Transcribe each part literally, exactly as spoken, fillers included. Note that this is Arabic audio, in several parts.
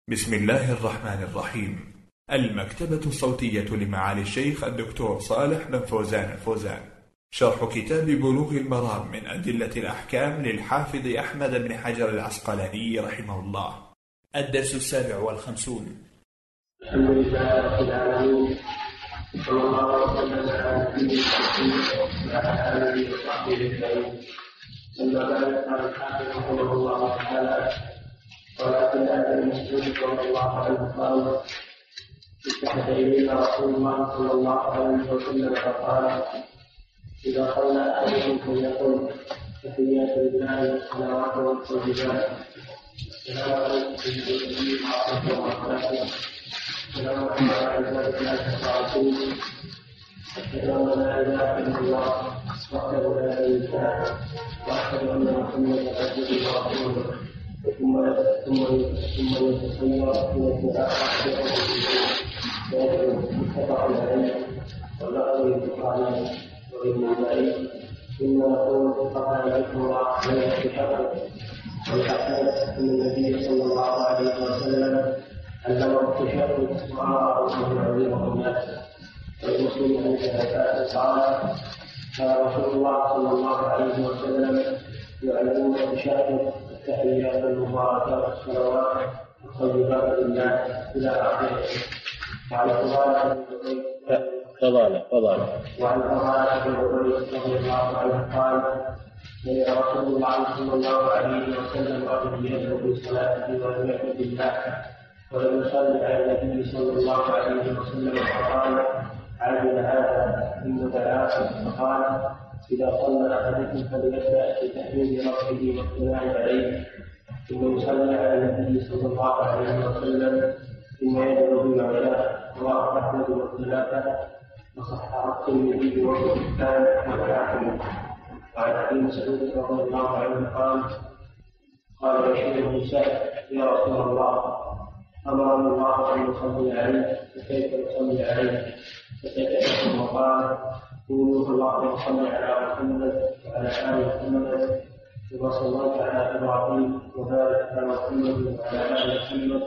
بسم الله الرحمن الرحيم. المكتبة الصوتية لمعالي الشيخ الدكتور صالح بن فوزان الفوزان، شرح كتاب بلوغ المرام من أدلة الأحكام للحافظ أحمد بن حجر العسقلاني رحمه الله. الدرس السابع والخمسون. الحمد لله رب العالمين، صلى الله وسلم على نبينا محمد وعلى آله وصحبه أجمعين. أما بعد، قال الحافظ رحمه الله تعالى: ولكن أبي مسعود رضي الله عنه قال: اتحد إلينا رسول الله صلى الله عليه وسلم فقال: إذا صلى أحدكم فليقل تحيات لله والصلوات والطيبات، السلام عليكم ورحمة الله وبركاته، السلام عليكم ورحمة الله وبركاته، أشهد أن لا إله إلا الله وحده لا شريك له، وأشهد أن محمدا عبده ورسوله، ثم ثم يتصير من الدعاء متفق عليه واللفظ للبخاري وابن ماجه. ثم يقول: قال ذكر الله عليه بحقه، والحسن ان النبي صلى الله عليه وسلم علمه التشهد وامره ان يعلمه الناس. والمسلم عن الزكاه قال: قال رسول الله صلى الله عليه وسلم: يعلمون التشهد التحيات المباركات والصلوات والطيبات لله الى اخره. وعن فضالة فضالة فضالة وعن فضالة بن عبيد رضي الله عنه قال: سمع رسول الله صلى الله عليه وسلم رجل يدعو في صلاته ولم يحمد الله ولم يصلي على النبي صلى الله عليه وسلم فقال: عجل هذا ثم دعاه فقال: إذا صلى أحدكم فليبدأ بتحميد ربه والثناء عليه، ثم يصلي على النبي صلى الله عليه وسلم، ثم يدعو بما شاء. رواه أحمد والثلاثة وصححه الترمذي وابن حبان والحاكم. وعن أبي مسعود رضي الله عنه قال: قال بشير بن سعد: يا رسول الله، أمرني الله أن نصلي عليه، فكيف نصلي عليه؟ فسكت وقال: قولوا اللهم صل على محمد وعلى آل محمد كما صليت على إبراهيم وبارك على محمد وعلى آل محمد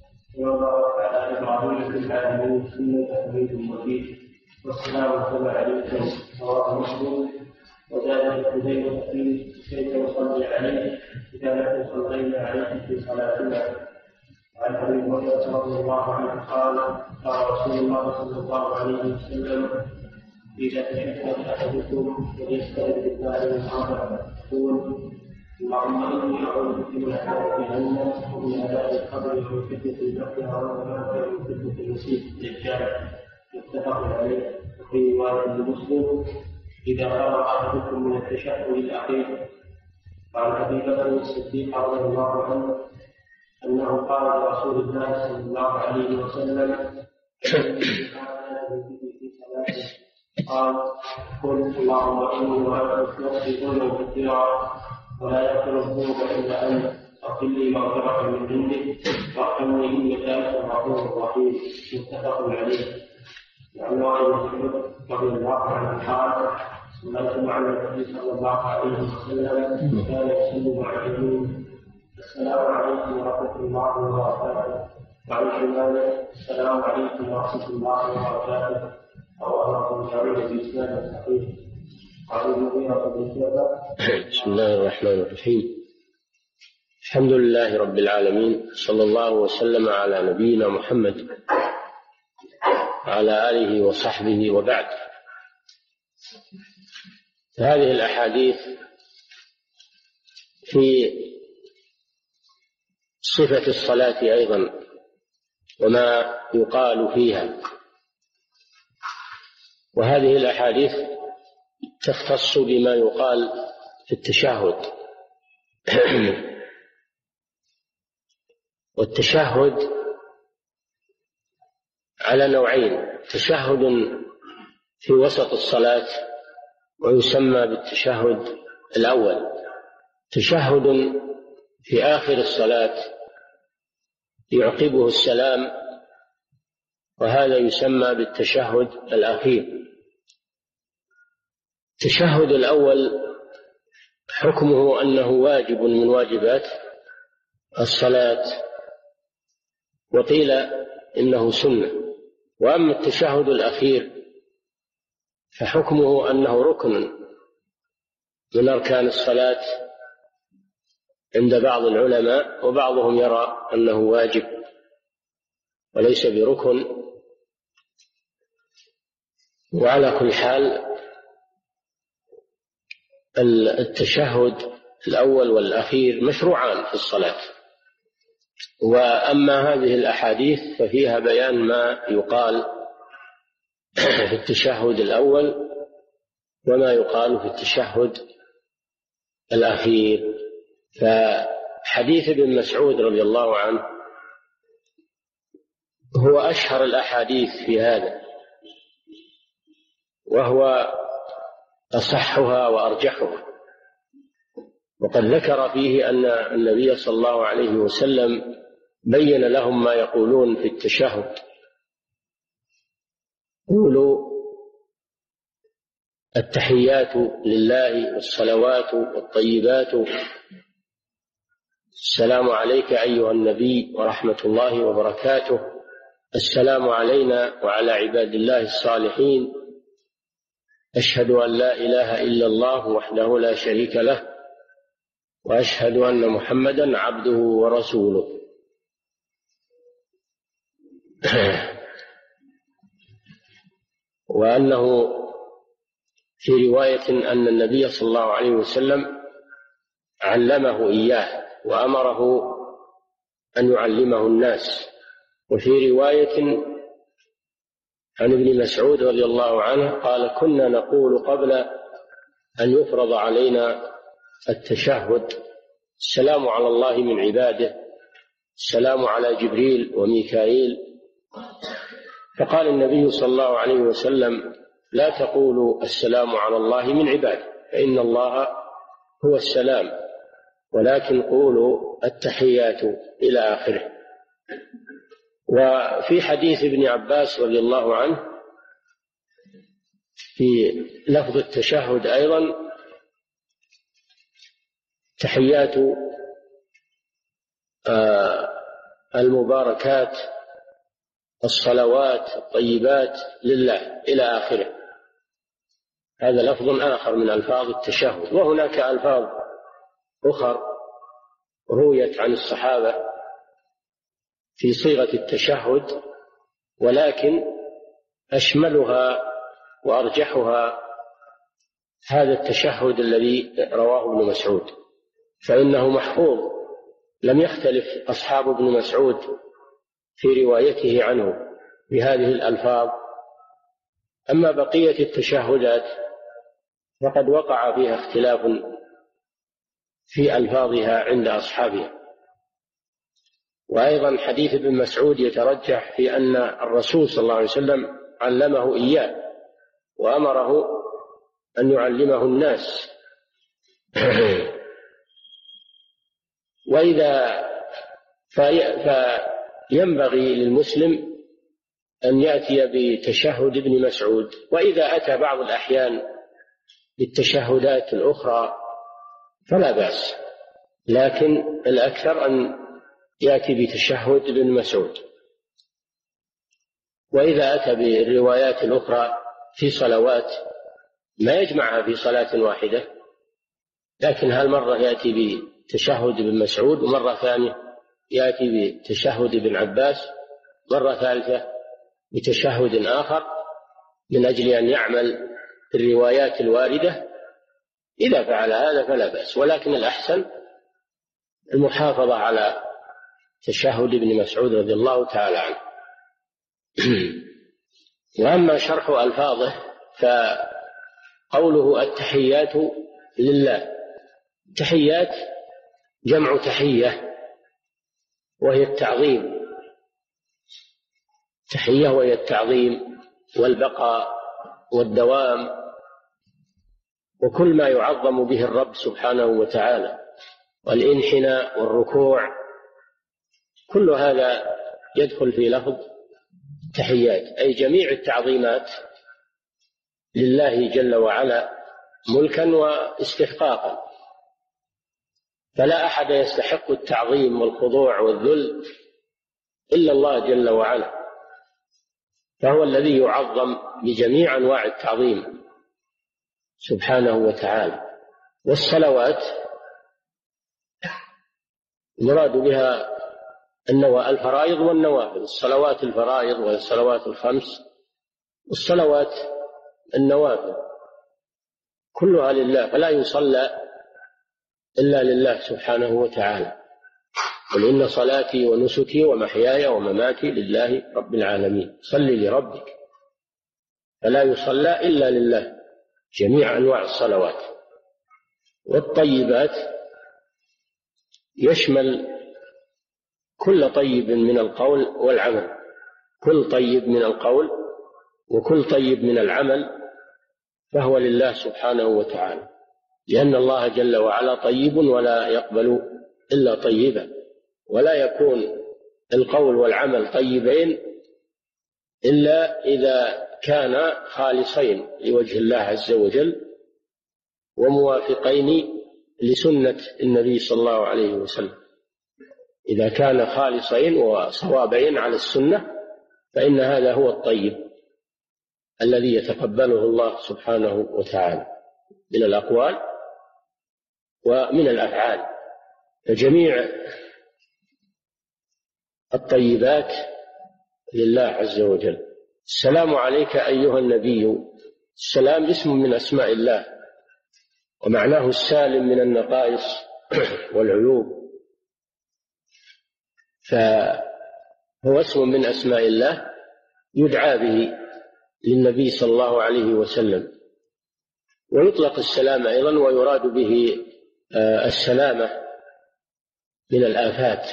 وبارك على إبراهيم في العالمين إنك حميد مجيد، والسلام عليكم. رواه مسلم. وزاد حذيفة فيه: كيف نصلي عليه إذا نحن صلينا عليه في صلاتنا. وعن أبي هريرة رضي الله عنه قال: قال رسول الله صلى الله عليه وسلم: إذا تشهد أحدكم فليستعذ بالله من أربع، يقول: اللهم إني أعوذ بك من عذاب جهنم ومن عذاب القبر ومن فتنة المحيا والممات ومن فتنة المسيح الدجال. متفق عليه. وفي رواية لمسلم: إذا فرغ أحدكم من التشهد الأخير. وعن أبي بكر الصديق رضي الله عنه أنه قال لرسول الله صلى الله عليه وسلم: قال: قل اللهم إني وأنت نفسي ظلما كثيرا ولا يغفر الذنوب إلا أنت، اغفر لي مغفرة من عندك وارحمني إنك أنت الغفور الرحيم. متفق عليه. وعن وائل بن حجر رضي الله عنه قال: صليت مع النبي صلى الله عليه وسلم كان يصلي مع جبريل: السلام عليكم ورحمة الله وبركاته. وعن شماله: السلام عليكم ورحمة الله وبركاته. بسم الله الرحمن الرحيم. الحمد لله رب العالمين، صلى الله وسلم على نبينا محمد وعلى آله وصحبه وبعد. هذه الأحاديث في صفة الصلاة أيضا وما يقال فيها، وهذه الأحاديث تختص بما يقال في التشهد. والتشهد على نوعين: تشهد في وسط الصلاة ويسمى بالتشهد الأول، تشهد في آخر الصلاة يعقبه السلام وهذا يسمى بالتشهد الأخير. التشهد الأول حكمه أنه واجب من واجبات الصلاة، وقيل إنه سنة. وأما التشهد الأخير فحكمه أنه ركن من أركان الصلاة عند بعض العلماء، وبعضهم يرى أنه واجب وليس بركن. وعلى كل حال التشهد الأول والأخير مشروعان في الصلاة. وأما هذه الأحاديث ففيها بيان ما يقال في التشهد الأول وما يقال في التشهد الأخير. فحديث ابن مسعود رضي الله عنه هو أشهر الأحاديث في هذا، وهو أصحها وأرجحها. وقد ذكر فيه أن النبي صلى الله عليه وسلم بين لهم ما يقولون في التشهد. قولوا التحيات لله والصلوات والطيبات، السلام عليك أيها النبي ورحمة الله وبركاته، السلام علينا وعلى عباد الله الصالحين، أشهد أن لا إله إلا الله وحده لا شريك له، وأشهد أن محمدا عبده ورسوله. وأنه في رواية أن النبي صلى الله عليه وسلم علمه إياه وأمره أن يعلمه الناس. وفي رواية عن ابن مسعود رضي الله عنه قال: كنا نقول قبل أن يفرض علينا التشهد: السلام على الله من عباده، السلام على جبريل وميكائيل. فقال النبي صلى الله عليه وسلم: لا تقولوا السلام على الله من عباده، فإن الله هو السلام، ولكن قولوا التحيات إلى آخره. وفي حديث ابن عباس رضي الله عنه في لفظ التشهد أيضا: تحيات المباركات الصلوات الطيبات لله إلى آخره. هذا لفظ آخر من ألفاظ التشهد. وهناك ألفاظ أخر رويت عن الصحابة في صيغة التشهد، ولكن أشملها وأرجحها هذا التشهد الذي رواه ابن مسعود، فإنه محفوظ، لم يختلف أصحاب ابن مسعود في روايته عنه بهذه الألفاظ. أما بقية التشهدات فقد وقع فيها اختلاف في ألفاظها عند أصحابها. وأيضا حديث ابن مسعود يترجح في أن الرسول صلى الله عليه وسلم علمه إياه وأمره أن يعلمه الناس. وإذا فينبغي للمسلم أن يأتي بتشهد ابن مسعود، وإذا أتى بعض الأحيان بالتشهدات الأخرى فلا بأس، لكن الأكثر أن يأتي بتشهد ابن مسعود. وإذا أتى بالروايات الأخرى في صلوات ما يجمعها في صلاة واحدة، لكن هالمرة يأتي بتشهد ابن مسعود، ومرة ثانية يأتي بتشهد ابن عباس، مرة ثالثة بتشهد آخر، من أجل أن يعمل الروايات الواردة. إذا فعل هذا فلا بأس، ولكن الأحسن المحافظة على تشهد ابن مسعود رضي الله تعالى عنه. وأما شرح ألفاظه فقوله التحيات لله، تحيات جمع تحية وهي التعظيم، تحية وهي التعظيم والبقاء والدوام، وكل ما يعظم به الرب سبحانه وتعالى، والانحناء والركوع، كل هذا يدخل في لفظ التحيات، أي جميع التعظيمات لله جل وعلا ملكا واستحقاقا. فلا أحد يستحق التعظيم والخضوع والذل إلا الله جل وعلا، فهو الذي يعظم بجميع أنواع التعظيم سبحانه وتعالى. والصلوات المراد بها الفرائض والنوافل، الصلوات الفرائض والصلوات الخمس، والصلوات النوافل كلها لله، فلا يصلى إلا لله سبحانه وتعالى. قل إن صلاتي ونسكي ومحياي ومماتي لله رب العالمين، صل لربك، فلا يصلى إلا لله جميع أنواع الصلوات. والطيبات يشمل كل طيب من القول والعمل، كل طيب من القول وكل طيب من العمل فهو لله سبحانه وتعالى، لأن الله جل وعلا طيب ولا يقبل إلا طيبا، ولا يكون القول والعمل طيبين إلا إذا كان خالصين لوجه الله عز وجل وموافقين لسنة النبي صلى الله عليه وسلم. إذا كان خالصين وصوابين على السنة فإن هذا هو الطيب الذي يتقبله الله سبحانه وتعالى من الأقوال ومن الأفعال. فجميع الطيبات لله عز وجل. السلام عليك أيها النبي، السلام اسم من أسماء الله، ومعناه السالم من النقائص والعيوب، فهو اسم من أسماء الله يدعى به للنبي صلى الله عليه وسلم. ويطلق السلام أيضا ويراد به السلامة من الآفات.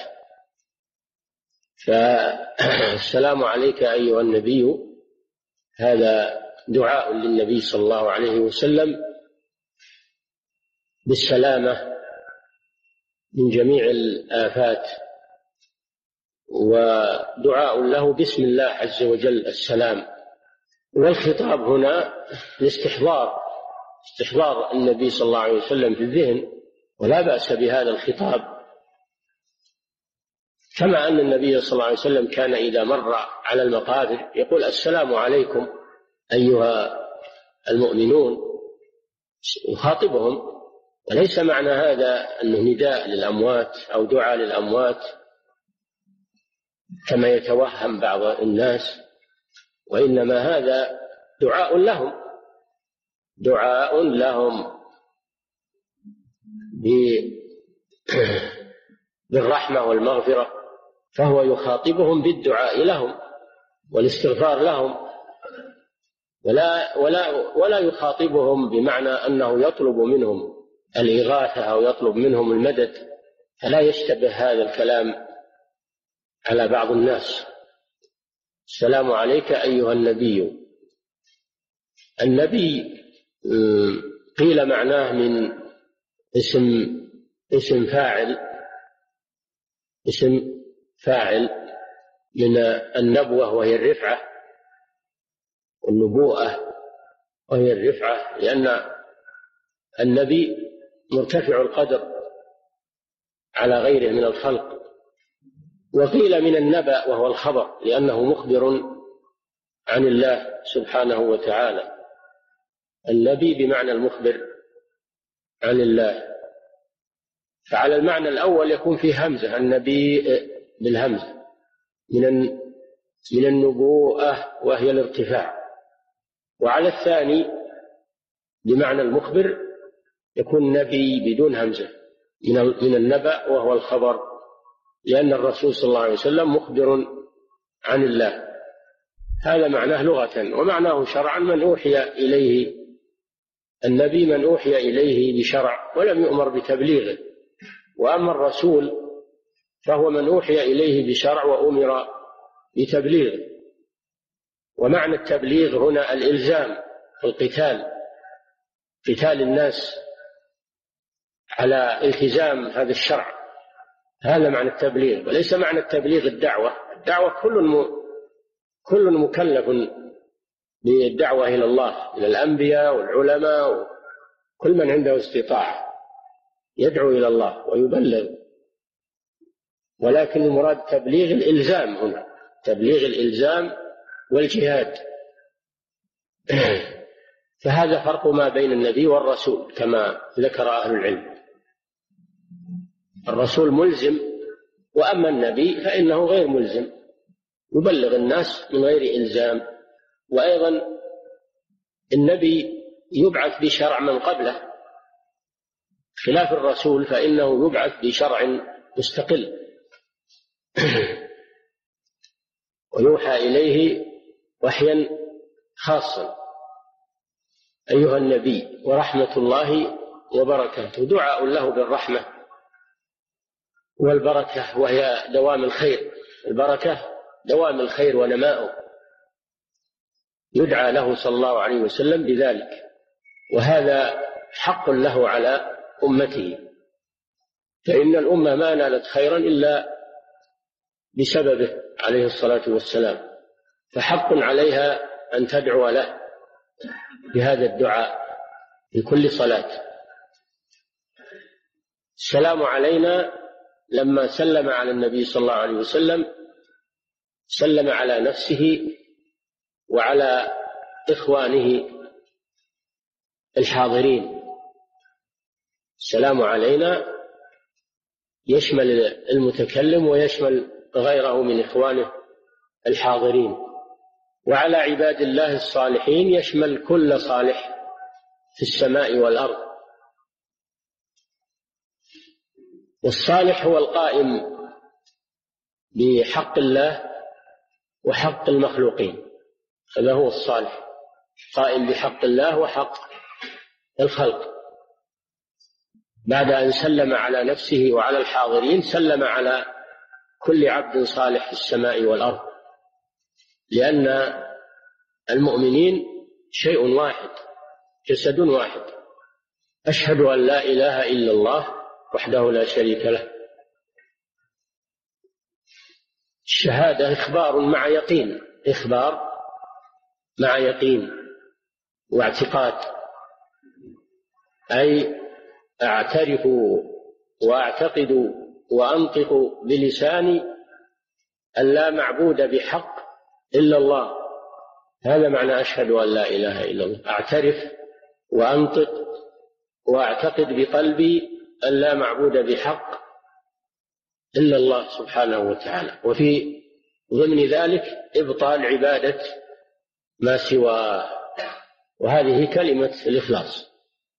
فالسلام عليك أيها النبي هذا دعاء للنبي صلى الله عليه وسلم بالسلامة من جميع الآفات، ودعاء له باسم الله عز وجل السلام. والخطاب هنا الاستحضار، استحضار النبي صلى الله عليه وسلم في الذهن، ولا بأس بهذا الخطاب، كما أن النبي صلى الله عليه وسلم كان إذا مر على المقابر يقول السلام عليكم أيها المؤمنون، يخاطبهم. وليس معنى هذا أنه نداء للأموات أو دعاء للأموات كما يتوهم بعض الناس، وإنما هذا دعاء لهم، دعاء لهم بالرحمة والمغفرة، فهو يخاطبهم بالدعاء لهم والاستغفار لهم، ولا ولا ولا يخاطبهم بمعنى أنه يطلب منهم الإغاثة أو يطلب منهم المدد، فلا يشتبه هذا الكلام على بعض الناس. السلام عليك أيها النبي. النبي قيل معناه من اسم اسم فاعل، اسم فاعل من النبوة وهي الرفعة، والنبوءة وهي الرفعة، لأن النبي مرتفع القدر على غيره من الخلق. وقيل من النبأ وهو الخبر، لأنه مخبر عن الله سبحانه وتعالى. النبي بمعنى المخبر عن الله، فعلى المعنى الأول يكون فيه همزة، النبي بالهمزة، من من النبوءة وهي الارتفاع. وعلى الثاني بمعنى المخبر يكون نبي بدون همزة، من النبأ وهو الخبر، لأن الرسول صلى الله عليه وسلم مخبر عن الله. هذا معناه لغة. ومعناه شرعا من أوحي إليه، النبي من أوحي إليه بشرع ولم يؤمر بتبليغه، وأما الرسول فهو من أوحي إليه بشرع وأمر بتبليغه. ومعنى التبليغ هنا الإلزام، القتال، قتال الناس على التزام هذا الشرع، هذا معنى التبليغ، وليس معنى التبليغ الدعوة. الدعوة كل م... كل مكلف بالدعوة إلى الله، إلى الأنبياء والعلماء وكل من عنده استطاعة يدعو إلى الله ويبلغ. ولكن المراد تبليغ الإلزام هنا، تبليغ الإلزام والجهاد. فهذا فرق ما بين النبي والرسول كما ذكر أهل العلم. الرسول ملزم، وأما النبي فإنه غير ملزم، يبلغ الناس من غير إلزام. وأيضا النبي يبعث بشرع من قبله، خلاف الرسول فإنه يبعث بشرع مستقل ويوحى إليه وحيا خاصا. أيها النبي ورحمة الله وبركاته، دعاء له بالرحمة والبركة، وهي دوام الخير. البركة دوام الخير ونماؤه، يدعى له صلى الله عليه وسلم بذلك، وهذا حق له على أمته، فإن الأمة ما نالت خيرا إلا بسببه عليه الصلاة والسلام، فحق عليها أن تدعو له بهذا الدعاء في كل صلاة. السلام علينا لما سلم على النبي صلى الله عليه وسلم سلم على نفسه وعلى إخوانه الحاضرين. السلام علينا يشمل المتكلم ويشمل غيره من إخوانه الحاضرين، وعلى عباد الله الصالحين يشمل كل صالح في السماء والأرض. والصالح هو القائم بحق الله وحق المخلوقين، هذا هو الصالح، قائم بحق الله وحق الخلق. بعد أن سلم على نفسه وعلى الحاضرين سلم على كل عبد صالح في السماء والأرض، لأن المؤمنين شيء واحد، جسد واحد. أشهد أن لا إله إلا الله وحده لا شريك له. الشهادة إخبار مع يقين، إخبار مع يقين واعتقاد، أي أعترف وأعتقد وأنطق بلساني أن لا معبود بحق إلا الله. هذا معنى أشهد أن لا إله إلا الله، أعترف وأنطق وأعتقد بقلبي أن لا معبود بحق إلا الله سبحانه وتعالى، وفي ضمن ذلك إبطال عبادة ما سواه، وهذه كلمة الإخلاص.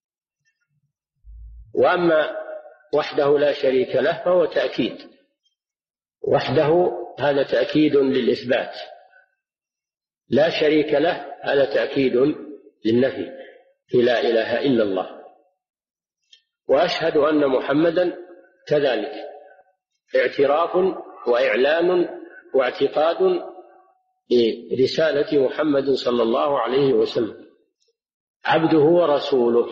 وأما وحده لا شريك له فهو تأكيد، وحده هذا تأكيد للإثبات، لا شريك له هذا تأكيد للنفي في لا إله إلا الله. وأشهد أن محمدا كذلك، اعتراف وإعلان واعتقاد برسالة محمد صلى الله عليه وسلم، عبده ورسوله.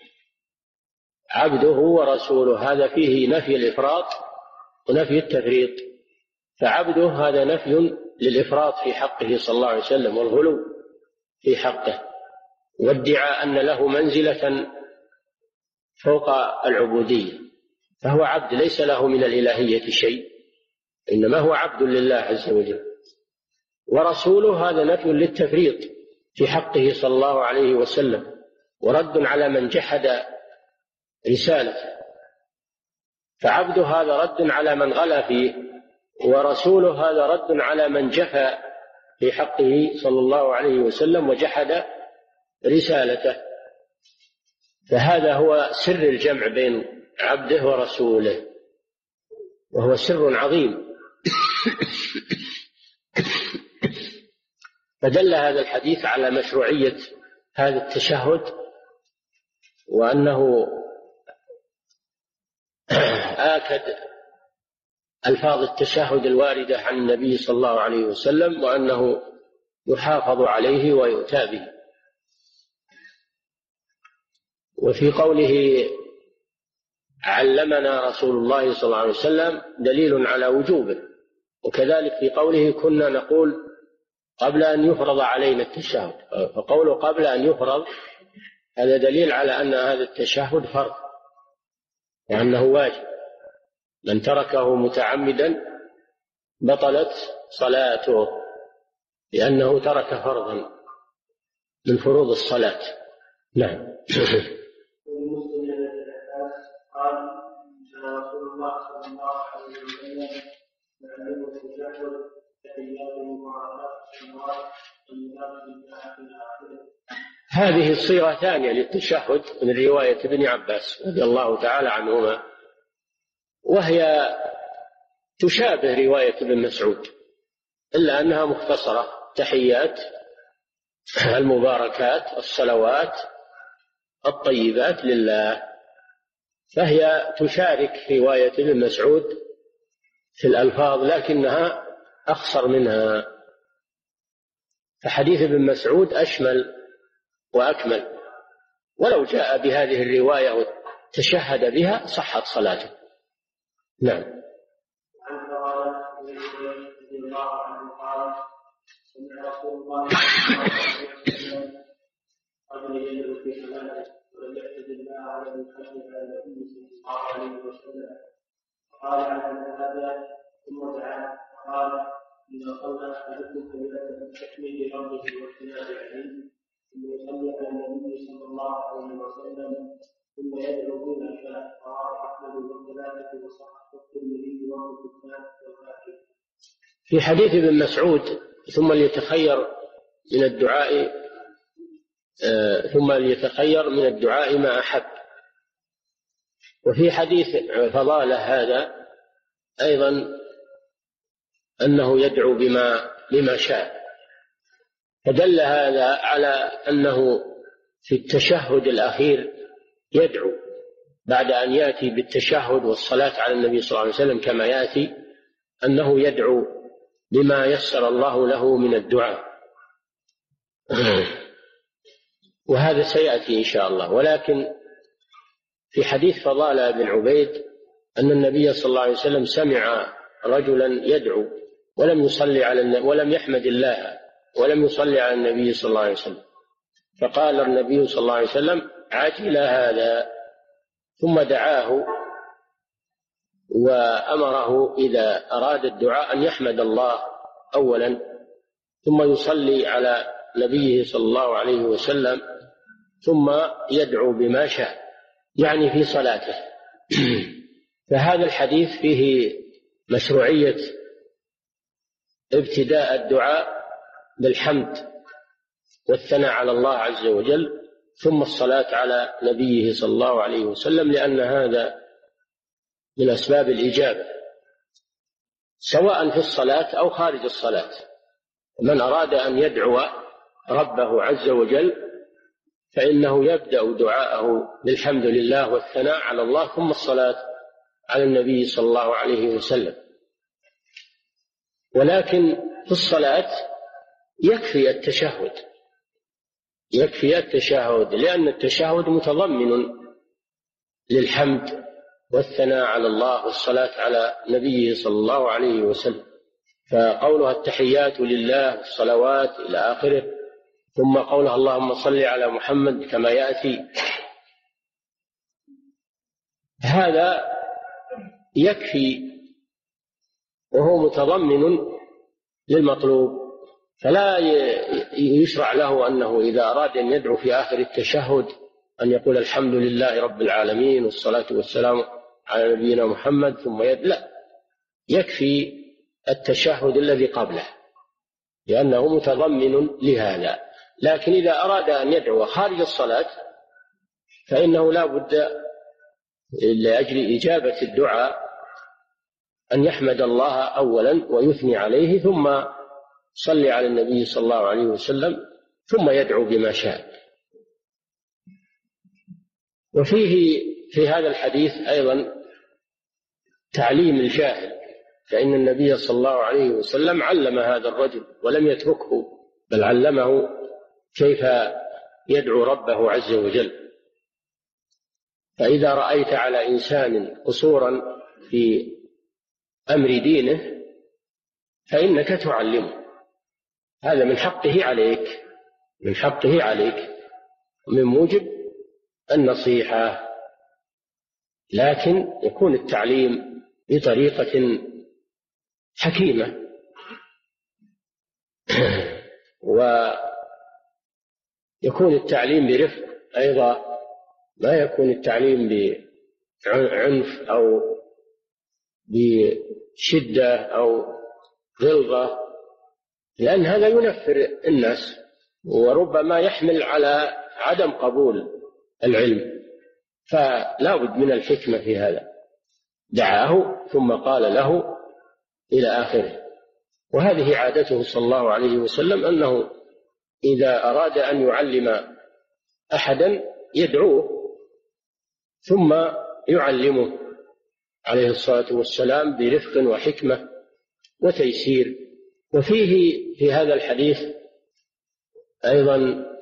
عبده ورسوله هذا فيه نفي الإفراط ونفي التفريط، فعبده هذا نفي للإفراط في حقه صلى الله عليه وسلم والغلو في حقه، وادعى أن له منزلة فوق العبودية، فهو عبد ليس له من الإلهية شيء، إنما هو عبد لله عز وجل. ورسوله هذا نفي للتفريط في حقه صلى الله عليه وسلم، ورد على من جحد رسالته، فعبده هذا رد على من غلا فيه، ورسوله هذا رد على من جفى في حقه صلى الله عليه وسلم وجحد رسالته. فهذا هو سر الجمع بين عبده ورسوله، وهو سر عظيم. فدل هذا الحديث على مشروعية هذا التشهد، وأنه آكد ألفاظ التشهد الواردة عن النبي صلى الله عليه وسلم، وأنه يحافظ عليه ويؤتى به. وفي قوله علمنا رسول الله صلى الله عليه وسلم دليل على وجوبه، وكذلك في قوله كنا نقول قبل أن يفرض علينا التشهد، فقوله قبل أن يفرض هذا دليل على أن هذا التشهد فرض وأنه واجب. من تركه متعمدا بطلت صلاته، لأنه ترك فرضا من فروض الصلاة. نعم. قال رسول الله صلى الله عليه وسلم يعلم التشهد تحيات المباركات السماوات والناس بالله في الآخرة. هذه الصيغة ثانية للتشهد من رواية ابن عباس رضي الله تعالى عنهما، وهي تشابه رواية ابن مسعود إلا أنها مختصرة: تحيات المباركات الصلوات الطيبات لله. فهي تشارك رواية ابن مسعود في الألفاظ لكنها أخصر منها، فحديث ابن مسعود أشمل وأكمل، ولو جاء بهذه الرواية وتشهد بها صحت صلاته. نعم. عن فضالة رضي الله عنه قال: سمع رسول الله صلى الله عليه وسلم قبل يدعو في صلاته ولم يعتد الله على المحمد على النبي صلى الله عليه وسلم، قال: على هذا ثم دعا وقال: إذا صلى أحدكم فليأتي بتحميد ربه والثناء عليه ثم يصلي على النبي صلى الله عليه وسلم ثم يدعو بما شاء. رواه أحمد والثلاثة وصححه الترمذي وابن حبان والحاكم. في حديث ابن مسعود: ثم ليتخير من الدعاء آه ثم ليتخير من الدعاء ما أحب. وفي حديث فضالة هذا أيضا أنه يدعو بما بما شاء، فدل هذا على أنه في التشهد الأخير يدعو بعد أن يأتي بالتشهد والصلاة على النبي صلى الله عليه وسلم كما يأتي، أنه يدعو بما يسر الله له من الدعاء، وهذا سيأتي إن شاء الله. ولكن في حديث فضالة بن عبيد أن النبي صلى الله عليه وسلم سمع رجلا يدعو ولم يصلي على ولم يحمد الله ولم يصلي على النبي صلى الله عليه وسلم، فقال النبي صلى الله عليه وسلم: عجل هذا، ثم دعاه وأمره إذا أراد الدعاء أن يحمد الله أولا ثم يصلي على نبيه صلى الله عليه وسلم ثم يدعو بما شاء، يعني في صلاته. فهذا الحديث فيه مشروعية ابتداء الدعاء بالحمد والثناء على الله عز وجل ثم الصلاة على نبيه صلى الله عليه وسلم، لأن هذا من أسباب الإجابة سواء في الصلاة أو خارج الصلاة. من أراد أن يدعو ربه عز وجل فإنه يبدأ دعاءه بالحمد لله والثناء على الله ثم الصلاة على النبي صلى الله عليه وسلم. ولكن في الصلاة يكفي التشهد يكفي التشهد لأن التشهد متضمن للحمد والثناء على الله والصلاة على نبيه صلى الله عليه وسلم. فقولها التحيات لله والصلوات إلى آخره، ثم قولها اللهم صل على محمد كما يأتي، هذا يكفي وهو متضمن للمطلوب، فلا يشرع له أنه إذا أراد أن يدعو في آخر التشهد أن يقول الحمد لله رب العالمين والصلاة والسلام على نبينا محمد ثم يد لا، يكفي التشهد الذي قبله لأنه متضمن لهذا. لكن إذا أراد أن يدعو خارج الصلاة فإنه لا بد لأجل إجابة الدعاء أن يحمد الله أولا ويثني عليه ثم صلي على النبي صلى الله عليه وسلم ثم يدعو بما شاء. وفيه في هذا الحديث أيضا تعليم الجاهل، فإن النبي صلى الله عليه وسلم علم هذا الرجل ولم يتركه بل علمه كيف يدعو ربه عز وجل. فإذا رأيت على إنسان قصورا في أمر دينه فإنك تعلمه، هذا من حقه عليك من حقه عليك ومن موجب النصيحة، لكن يكون التعليم بطريقة حكيمة. ويكون التعليم برفق أيضا، ما يكون التعليم بعنف أو بشدة أو غلظة، لأن هذا ينفر الناس وربما يحمل على عدم قبول العلم. فلا بد من الحكمة في هذا. دعاه ثم قال له إلى آخره. وهذه عادته صلى الله عليه وسلم، أنه إذا أراد أن يعلم أحدا يدعوه ثم يعلمه عليه الصلاة والسلام برفق وحكمة وتيسير. وفيه في هذا الحديث أيضا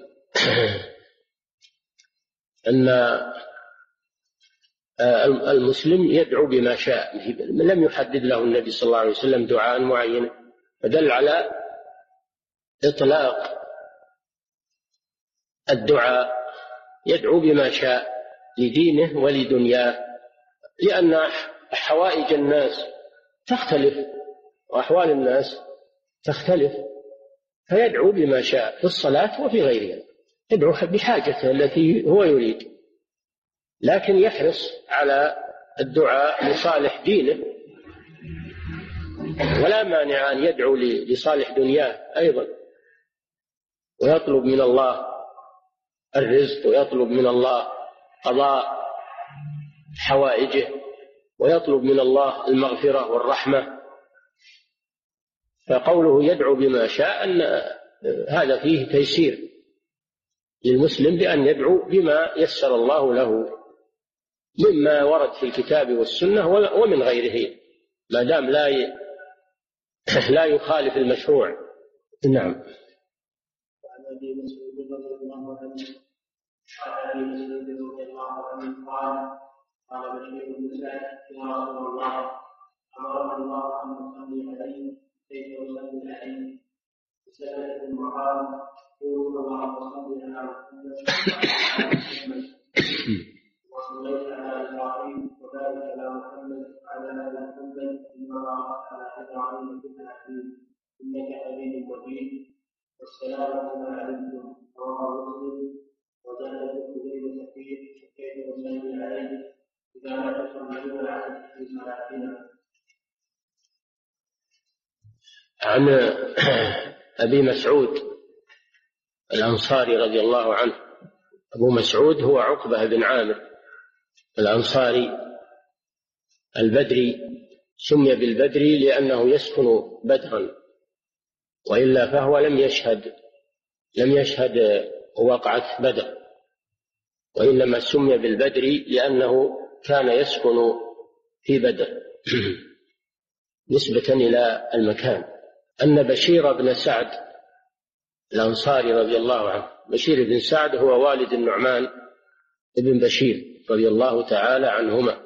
أن المسلم يدعو بما شاء، لم يحدد له النبي صلى الله عليه وسلم دعاء معين، فدل على إطلاق الدعاء، يدعو بما شاء لدينه ولدنياه، لأن حوائج الناس تختلف وأحوال الناس تختلف، فيدعو بما شاء في الصلاة وفي غيرها، يدعو بحاجته التي هو يريد، لكن يحرص على الدعاء لصالح دينه، ولا مانع أن يدعو لصالح دنياه أيضا، ويطلب من الله الرزق، ويطلب من الله قضاء حوائجه، ويطلب من الله المغفرة والرحمة. فقوله يدعو بما شاء أن هذا فيه تيسير للمسلم بأن يدعو بما يسر الله له مما ورد في الكتاب والسنة ومن غيره، ما دام لا لا يخالف المشروع. نعم. وعن ابي مسعود رضي الله عنه قال ابي مسعود رضي الله عنه قال قال بشير بن سعد يا رسول الله امرنا الله ان نصلي عليه كيف نصلي عليه؟ سألت المقام قولوا اللهم صل على محمد وصليت على ابراهيم وبارك على محمد وعلى ال محمد كما باركت على ابراهيم في العالمين انك حميد مجيد. والسلام على عليكم رواه مسلم. وزاد الكبير كثير كيف نصلي عليه اذا لا تصلون عليه في صلاتنا. عن أبي مسعود الأنصاري رضي الله عنه. أبو مسعود هو عقبة بن عامر الأنصاري البدري، سمي بالبدري لأنه يسكن بدرا، وإلا فهو لم يشهد لم يشهد وقعة بدر، وإنما سمي بالبدري لأنه كان يسكن في بدر نسبة إلى المكان. أن بشير بن سعد الأنصاري رضي الله عنه، بشير بن سعد هو والد النعمان ابن بشير رضي الله تعالى عنهما،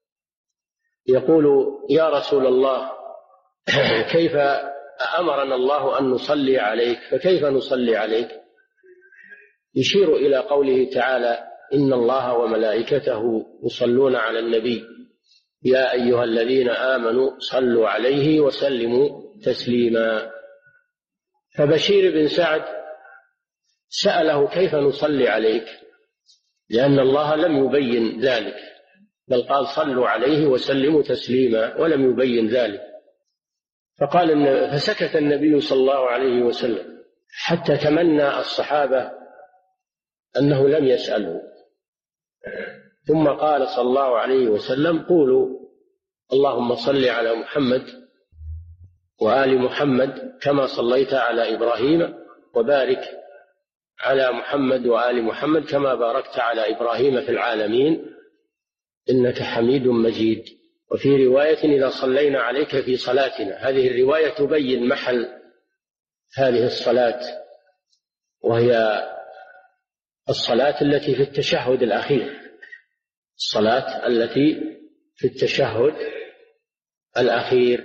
يقول يا رسول الله كيف أمرنا الله أن نصلي عليك فكيف نصلي عليك؟ يشير إلى قوله تعالى إن الله وملائكته يصلون على النبي يا أيها الذين آمنوا صلوا عليه وسلموا تسليما. فبشير بن سعد سأله كيف نصلي عليك، لأن الله لم يبين ذلك، بل قال صلوا عليه وسلموا تسليما ولم يبين ذلك. فقال فسكت النبي صلى الله عليه وسلم حتى تمنى الصحابة أنه لم يسأله، ثم قال صلى الله عليه وسلم قولوا اللهم صل على محمد وآل محمد كما صليت على إبراهيم وبارك على محمد وآل محمد كما باركت على إبراهيم في العالمين إنك حميد مجيد. وفي رواية إذا صلينا عليك في صلاتنا. هذه الرواية تبين محل هذه الصلاة، وهي الصلاة التي في التشهد الأخير، الصلاة التي في التشهد الأخير.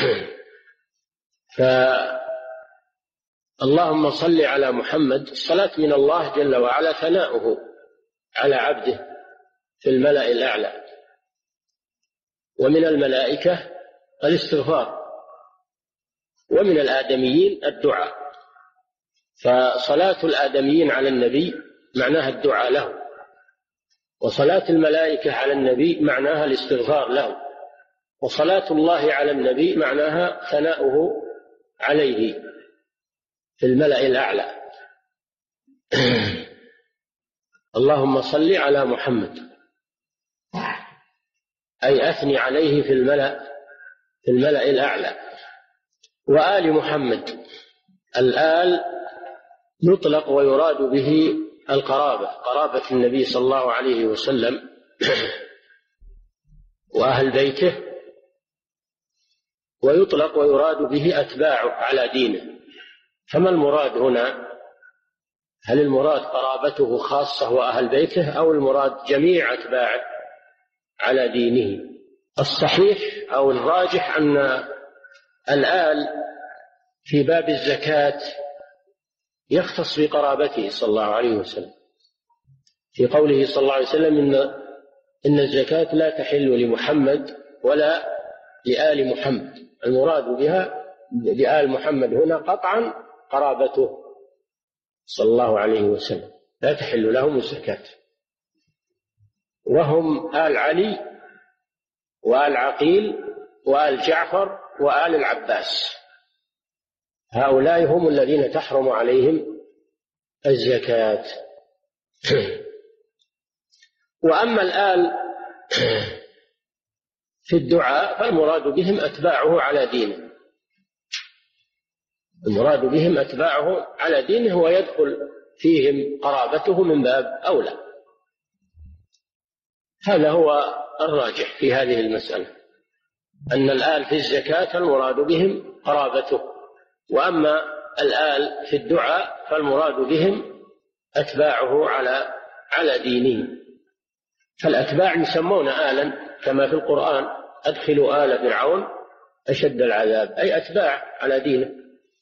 فاللهم صل على محمد، الصلاة من الله جل وعلا ثناؤه على عبده في الملأ الأعلى، ومن الملائكة الاستغفار، ومن الآدميين الدعاء. فصلاة الآدميين على النبي معناها الدعاء له، وصلاة الملائكة على النبي معناها الاستغفار له، وصلاة الله على النبي معناها ثناؤه عليه في الملأ الأعلى. اللهم صل على محمد، أي أثني عليه في الملأ في الملأ الأعلى. وآل محمد، الآل يطلق ويراد به القرابة، قرابة النبي صلى الله عليه وسلم وأهل بيته، ويطلق ويراد به أتباعه على دينه. فما المراد هنا؟ هل المراد قرابته خاصة وأهل بيته، أو المراد جميع أتباعه على دينه؟ الصحيح أو الراجح أن الآل في باب الزكاة يختص بقرابته صلى الله عليه وسلم، في قوله صلى الله عليه وسلم إن, إن الزكاة لا تحل لمحمد ولا لآل محمد. المراد بها لآل محمد هنا قطعا قرابته صلى الله عليه وسلم، لا تحل لهم الزكاة، وهم آل علي وآل عقيل وآل جعفر وآل العباس، هؤلاء هم الذين تحرم عليهم الزكاة. وأما الآل في الدعاء فالمراد بهم أتباعه على دينه، المراد بهم أتباعه على دينه، ويدخل فيهم قرابته من باب أولى. هذا هو الراجح في هذه المسألة، أن الآل في الزكاة المراد بهم قرابته، وأما الآل في الدعاء فالمراد بهم أتباعه على على دينه. فالأتباع يسمون آلا كما في القرآن: أدخلوا آل فرعون أشد العذاب، أي أتباع على دينه.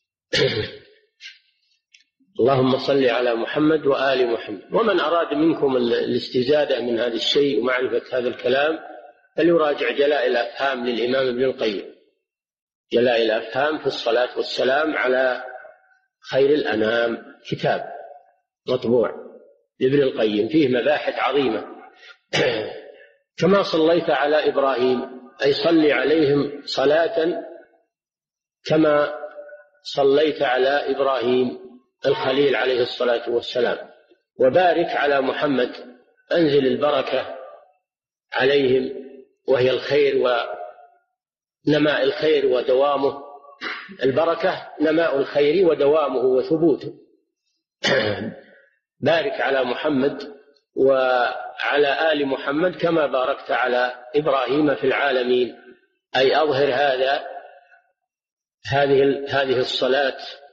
اللهم صل على محمد وآل محمد. ومن أراد منكم الاستزادة من هذا الشيء ومعرفة هذا الكلام فليراجع جلاء الأفهام للإمام ابن القيم، جلاء الأفهام في الصلاة والسلام على خير الأنام، كتاب مطبوع لابن القيم فيه مباحث عظيمة. كما صليت على إبراهيم، أي صل عليهم صلاة كما صليت على إبراهيم الخليل عليه الصلاة والسلام. وبارك على محمد، أنزل البركة عليهم، وهي الخير ونماء الخير ودوامه. البركة نماء الخير ودوامه وثبوته. بارك على محمد وعلى آل محمد كما باركت على إبراهيم في العالمين، أي أظهر هذا هذه هذه الصلاة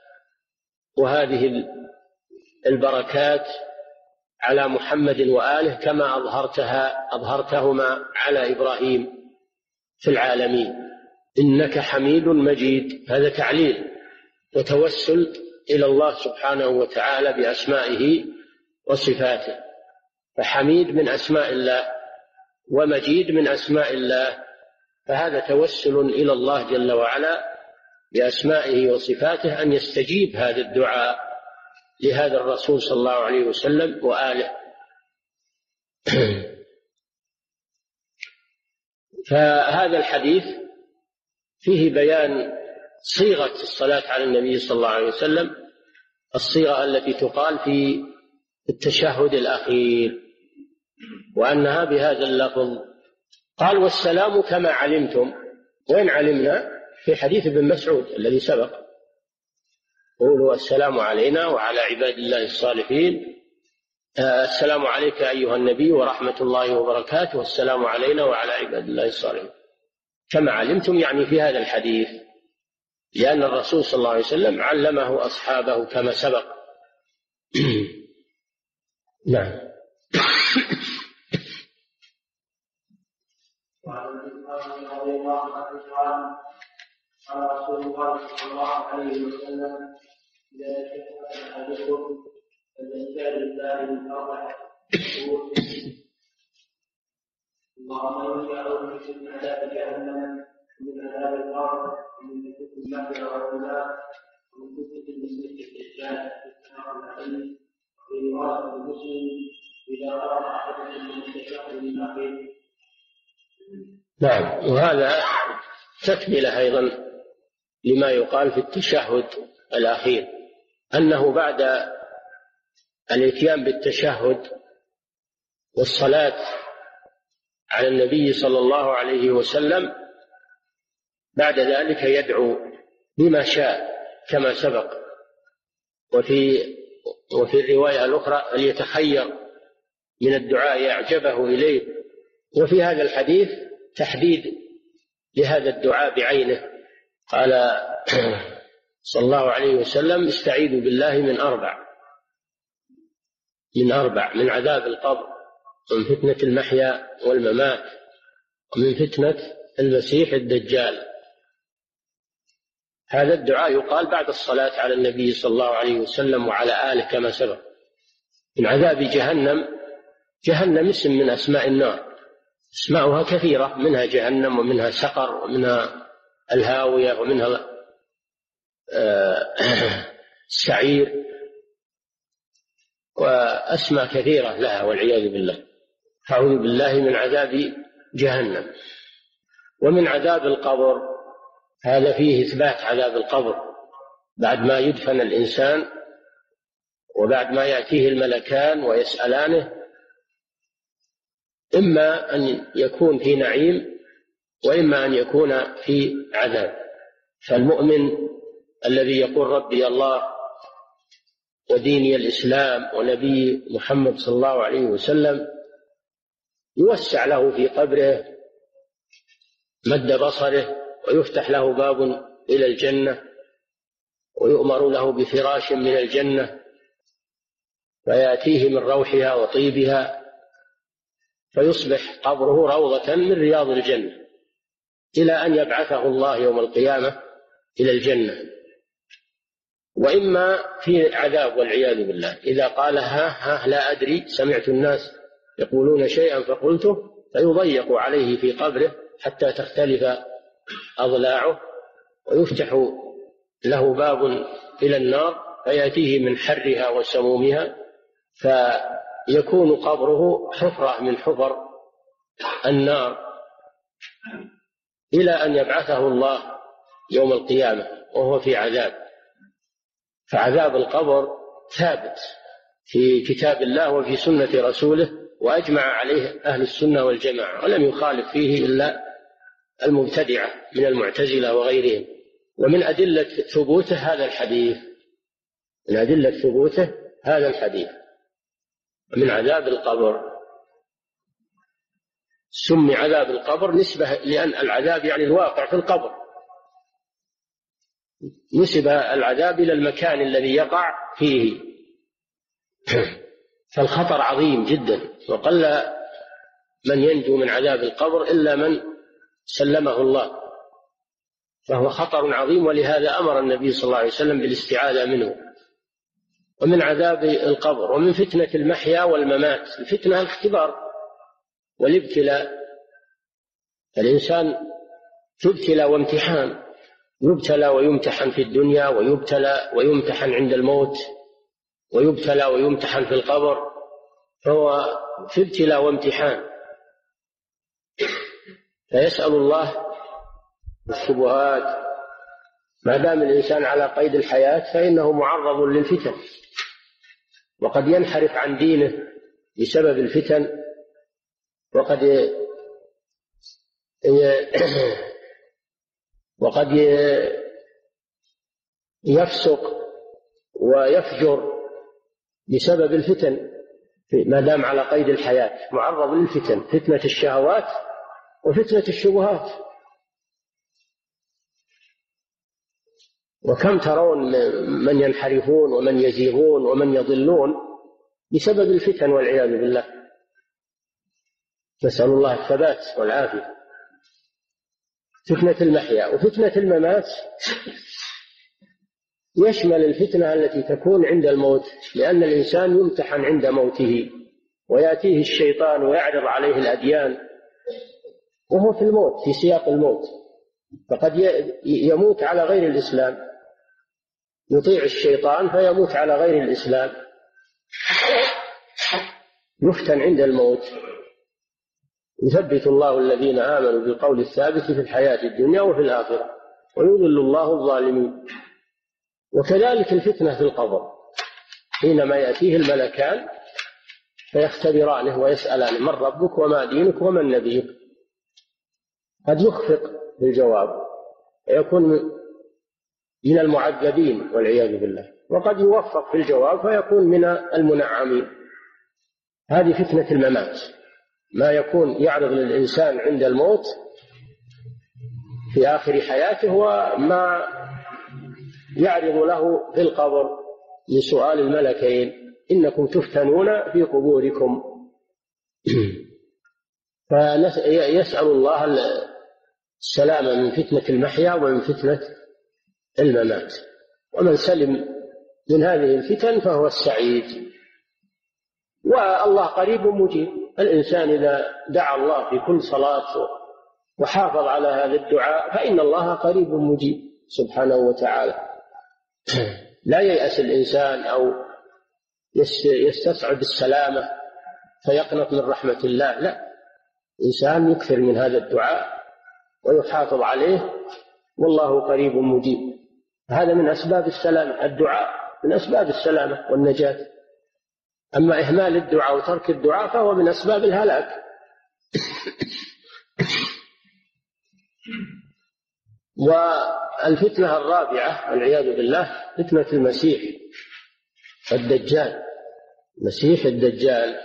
وهذه البركات على محمد وآله كما أظهرتها أظهرتهما على إبراهيم في العالمين، إنك حميد مجيد. هذا تعليل وتوسل إلى الله سبحانه وتعالى بأسمائه وصفاته، فحميد من أسماء الله ومجيد من أسماء الله، فهذا توسل إلى الله جل وعلا بأسمائه وصفاته أن يستجيب هذا الدعاء لهذا الرسول صلى الله عليه وسلم وآله. فهذا الحديث فيه بيان صيغة الصلاة على النبي صلى الله عليه وسلم، الصيغة التي تقال في التشهد الأخير، وأنها بهذا اللفظ. قال: والسلام كما علمتم. وين علمنا؟ في حديث ابن مسعود الذي سبق: قولوا السلام علينا وعلى عباد الله الصالحين، السلام عليك أيها النبي ورحمة الله وبركاته، والسلام علينا وعلى عباد الله الصالحين. كما علمتم يعني في هذا الحديث، لأن الرسول صلى الله عليه وسلم علمه أصحابه كما سبق. نعم. قال رسول الله صلى الله عليه وسلم: إذا شك أحدكم فليستعذ بالله من أربع شهور: اللهم إني أعوذ بك من عذاب جهنم ومن عذاب القبر ومن فتنة المحيا والممات ومن فتنة المسيح الدجال متفق عليه. وفي رواية مسلم إذا قرأ أحدكم من التشهد الأخير. نعم. وهذا تكملة أيضا لما يقال في التشهد الأخير، أنه بعد الإتيان بالتشهد والصلاة على النبي صلى الله عليه وسلم بعد ذلك يدعو بما شاء كما سبق. وفي وفي الرواية الأخرى فليتخير من الدعاء أعجبه إليه. وفي هذا الحديث تحديد لهذا الدعاء بعينه، قال صلى الله عليه وسلم استعيذوا بالله من أربع من أربع من عذاب القبر ومن فتنة المحيا والممات ومن فتنة المسيح الدجال. هذا الدعاء يقال بعد الصلاة على النبي صلى الله عليه وسلم وعلى آله كما سبق. من عذاب جهنم، جهنم اسم من أسماء النار، اسماؤها كثيرة، منها جهنم ومنها سقر ومنها الهاوية ومنها السعير، وأسماء كثيرة لها والعياذ بالله. أعوذ بالله من عذاب جهنم. ومن عذاب القبر، هذا فيه إثبات عذاب القبر بعد ما يدفن الإنسان وبعد ما يأتيه الملكان ويسألانه، إما أن يكون في نعيم وإما أن يكون في عذاب. فالمؤمن الذي يقول ربي الله وديني الإسلام ونبي محمد صلى الله عليه وسلم يوسع له في قبره مد بصره ويفتح له باب إلى الجنة ويؤمر له بفراش من الجنة فيأتيه من روحها وطيبها فيصبح قبره روضة من رياض الجنة إلى أن يبعثه الله يوم القيامة إلى الجنة. وإما في عذاب والعياذ بالله، إذا قال ها ها لا أدري سمعت الناس يقولون شيئا فقلته، فيضيق عليه في قبره حتى تختلف أضلاعه ويفتح له باب إلى النار فيأتيه من حرها وسمومها، فيكون قبره حفرة من حفر النار إلى أن يبعثه الله يوم القيامة وهو في عذاب. فعذاب القبر ثابت في كتاب الله وفي سنة رسوله، وأجمع عليه أهل السنة والجماعة، ولم يخالف فيه إلا المبتدعة من المعتزلة وغيرهم. ومن أدلة ثبوته هذا الحديث من أدلة ثبوته هذا الحديث من عذاب القبر. سمي عذاب القبر نسبة لأن العذاب يعني الواقع في القبر، نسب العذاب إلى المكان الذي يقع فيه، فالخطر عظيم جدا، وقل من ينجو من عذاب القبر إلا من سلمه الله، فهو خطر عظيم، ولهذا أمر النبي صلى الله عليه وسلم بالاستعاذة منه. ومن عذاب القبر ومن فتنة المحيا والممات، الفتنة الاختبار والابتلاء، الإنسان تبتلى وامتحان، يبتلى ويمتحن في الدنيا ويبتلى ويمتحن عند الموت ويبتلى ويمتحن في القبر، فهو في ابتلاء وامتحان، فيسأل الله الشبهات. ما دام الإنسان على قيد الحياة فإنه معرض للفتن، وقد ينحرف عن دينه بسبب الفتن، وقد وقد يفسق ويفجر بسبب الفتن، ما دام على قيد الحياة معرض للفتن، فتنة الشهوات وفتنة الشبهات. وكم ترون من ينحرفون ومن يزيغون ومن يضلون بسبب الفتن والعياذ بالله، نسأل الله الثبات والعافية. فتنة المحيا وفتنة الممات يشمل الفتنة التي تكون عند الموت، لأن الإنسان يمتحن عند موته ويأتيه الشيطان ويعرض عليه الأديان وهو في الموت، في سياق الموت، فقد يموت على غير الإسلام، يطيع الشيطان فيموت على غير الإسلام، يفتن عند الموت. يثبت الله الذين آمنوا بالقول الثابت في الحياة الدنيا وفي الآخرة ويضل الله الظالمين. وكذلك الفتنة في القبر، حينما يأتيه الملكان فيختبرانه ويسألانه من ربك وما دينك ومن نبيك، قد يخفق بالجواب ويكون من المعذبين والعياذ بالله، وقد يوفق في الجواب فيكون من المنعمين. هذه فتنة الممات، ما يكون يعرض للإنسان عند الموت في آخر حياته وما يعرض له في القبر لسؤال الملكين إنكم تفتنون في قبوركم. فيسأل الله السلامة من فتنة المحيا ومن فتنة الممات، ومن سلم من هذه الفتن فهو السعيد. والله قريب مجيب، الإنسان إذا دعا الله في كل صلاة وحافظ على هذا الدعاء فإن الله قريب مجيب سبحانه وتعالى. لا ييأس الإنسان أو يستصعب السلامة فيقنط من رحمة الله، لا، الإنسان يكثر من هذا الدعاء ويحافظ عليه والله قريب مجيب. هذا من أسباب السلامة، الدعاء من أسباب السلامة والنجاة. أما إهمال الدعاء وترك الدعاء فهو من أسباب الهلاك. والفتنة الرابعة والعياذ بالله فتنة المسيح الدجال، مسيح الدجال،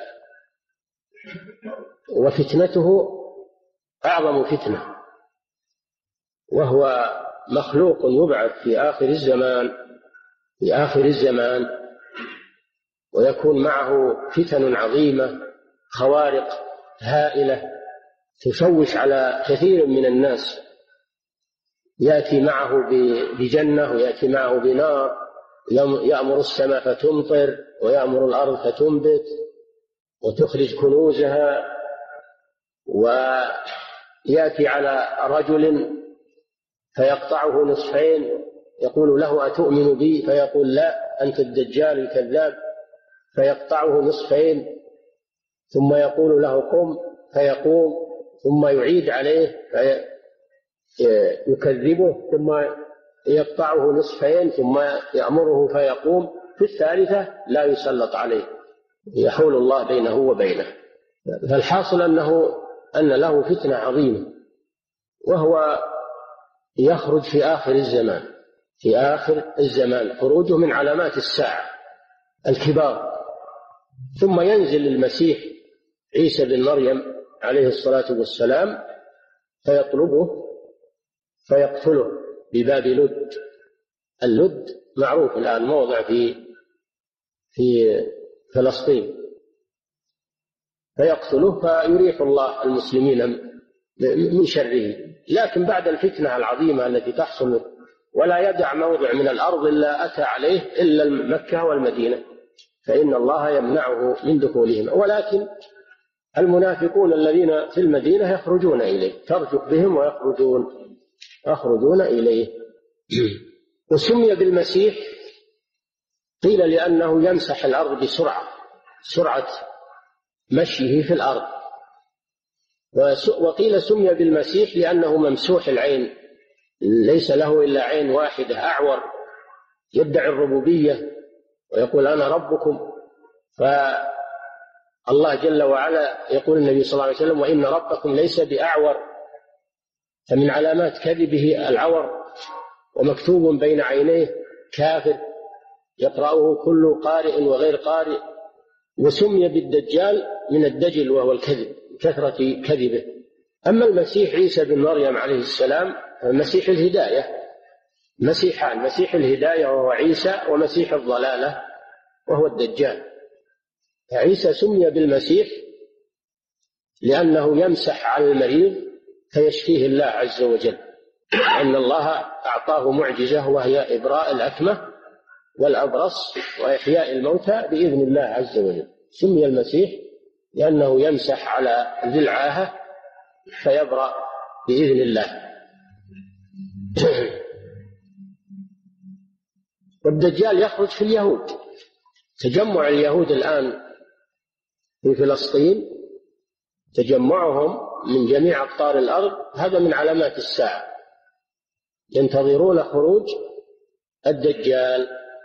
وفتنته أعظم فتنة، وهو مخلوق يبعث في آخر الزمان في آخر الزمان ويكون معه فتن عظيمة، خوارق هائلة تشوش على كثير من الناس. يأتي معه بجنة ويأتي معه بنار، يأمر السماء فتمطر ويأمر الأرض فتنبت وتخرج كنوزها، ويأتي على رجل فيقطعه نصفين يقول له أتؤمن بي؟ فيقول لا، أنت الدجال الكذاب، فيقطعه نصفين ثم يقول له قم فيقوم، ثم يعيد عليه فيكذبه ثم يقطعه نصفين ثم يأمره فيقوم، في الثالثة لا يسلط عليه، يحول الله بينه وبينه. فالحاصل أنه أن له فتنة عظيمة، وهو يخرج في آخر الزمان في آخر الزمان خروجه من علامات الساعة الكبار. ثم ينزل المسيح عيسى بن مريم عليه الصلاة والسلام فيطلبه فيقتله بباب لد. اللد معروف الآن موضع في في فلسطين، فيقتله فيريح الله المسلمين من شره. لكن بعد الفتنة العظيمة التي تحصل ولا يدع موضع من الأرض إلا أتى عليه إلا مكة والمدينة، فإن الله يمنعه من دخولهم. ولكن المنافقون الذين في المدينة يخرجون إليه، ترجف بهم ويخرجون يخرجون إليه. وسمي بالمسيح قيل لأنه يمسح الأرض بسرعة، سرعة مشيه في الأرض. وقيل سمي بالمسيح لأنه ممسوح العين، ليس له إلا عين واحدة، أعور، يدعي الربوبية ويقول أنا ربكم. فالله جل وعلا يقول النبي صلى الله عليه وسلم وإن ربكم ليس بأعور، فمن علامات كذبه العور، ومكتوب بين عينيه كافر يقرأه كل قارئ وغير قارئ. وسمي بالدجال من الدجل وهو الكذب، كثرة كذبه. أما المسيح عيسى بن مريم عليه السلام مسيح الهداية، مسيحان، مسيح الهداية وهو عيسى، ومسيح الضلالة وهو الدجال. عيسى سمي بالمسيح لأنه يمسح على المريض فيشفيه الله عز وجل، لأن الله أعطاه معجزة وهي إبراء الأكمة والأبرص وإحياء الموتى بإذن الله عز وجل. سمي المسيح لأنه يمسح على ذي العاهة فيبرأ بإذن الله. والدجال يخرج في اليهود، تجمع اليهود الآن في فلسطين، تجمعهم من جميع أقطار الأرض، هذا من علامات الساعة، ينتظرون خروج الدجال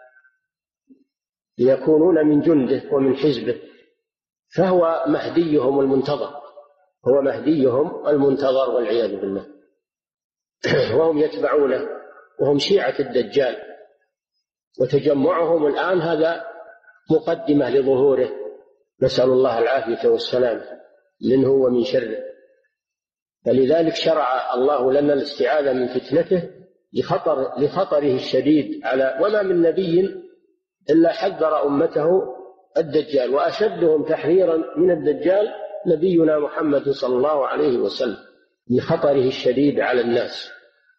ليكونون من جنده ومن حزبه، فهو مهديهم المنتظر، هو مهديهم المنتظر والعياذ بالله. وهم يتبعونه وهم شيعة الدجال، وتجمعهم الآن هذا مقدمة لظهوره، نسأل الله العافية والسلامة منه ومن شره. فلذلك شرع الله لنا الاستعاذة من فتنته لخطر لخطره الشديد على، وما من نبي إلا حذر أمته الدجال، وأشدهم تحذيرا من الدجال نبينا محمد صلى الله عليه وسلم لخطره الشديد على الناس.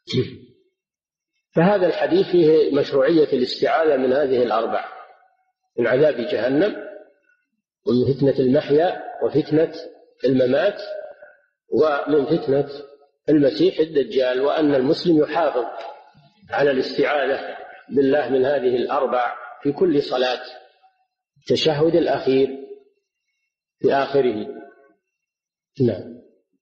فهذا الحديث فيه مشروعية الاستعاذة من هذه الأربع: من عذاب جهنم، ومن فتنة المحيا وفتنة الممات، ومن فتنة المسيح الدجال، وأن المسلم يحافظ على الاستعاذة بالله من هذه الأربع في كل صلاة، التشهد الأخير في آخره. نعم.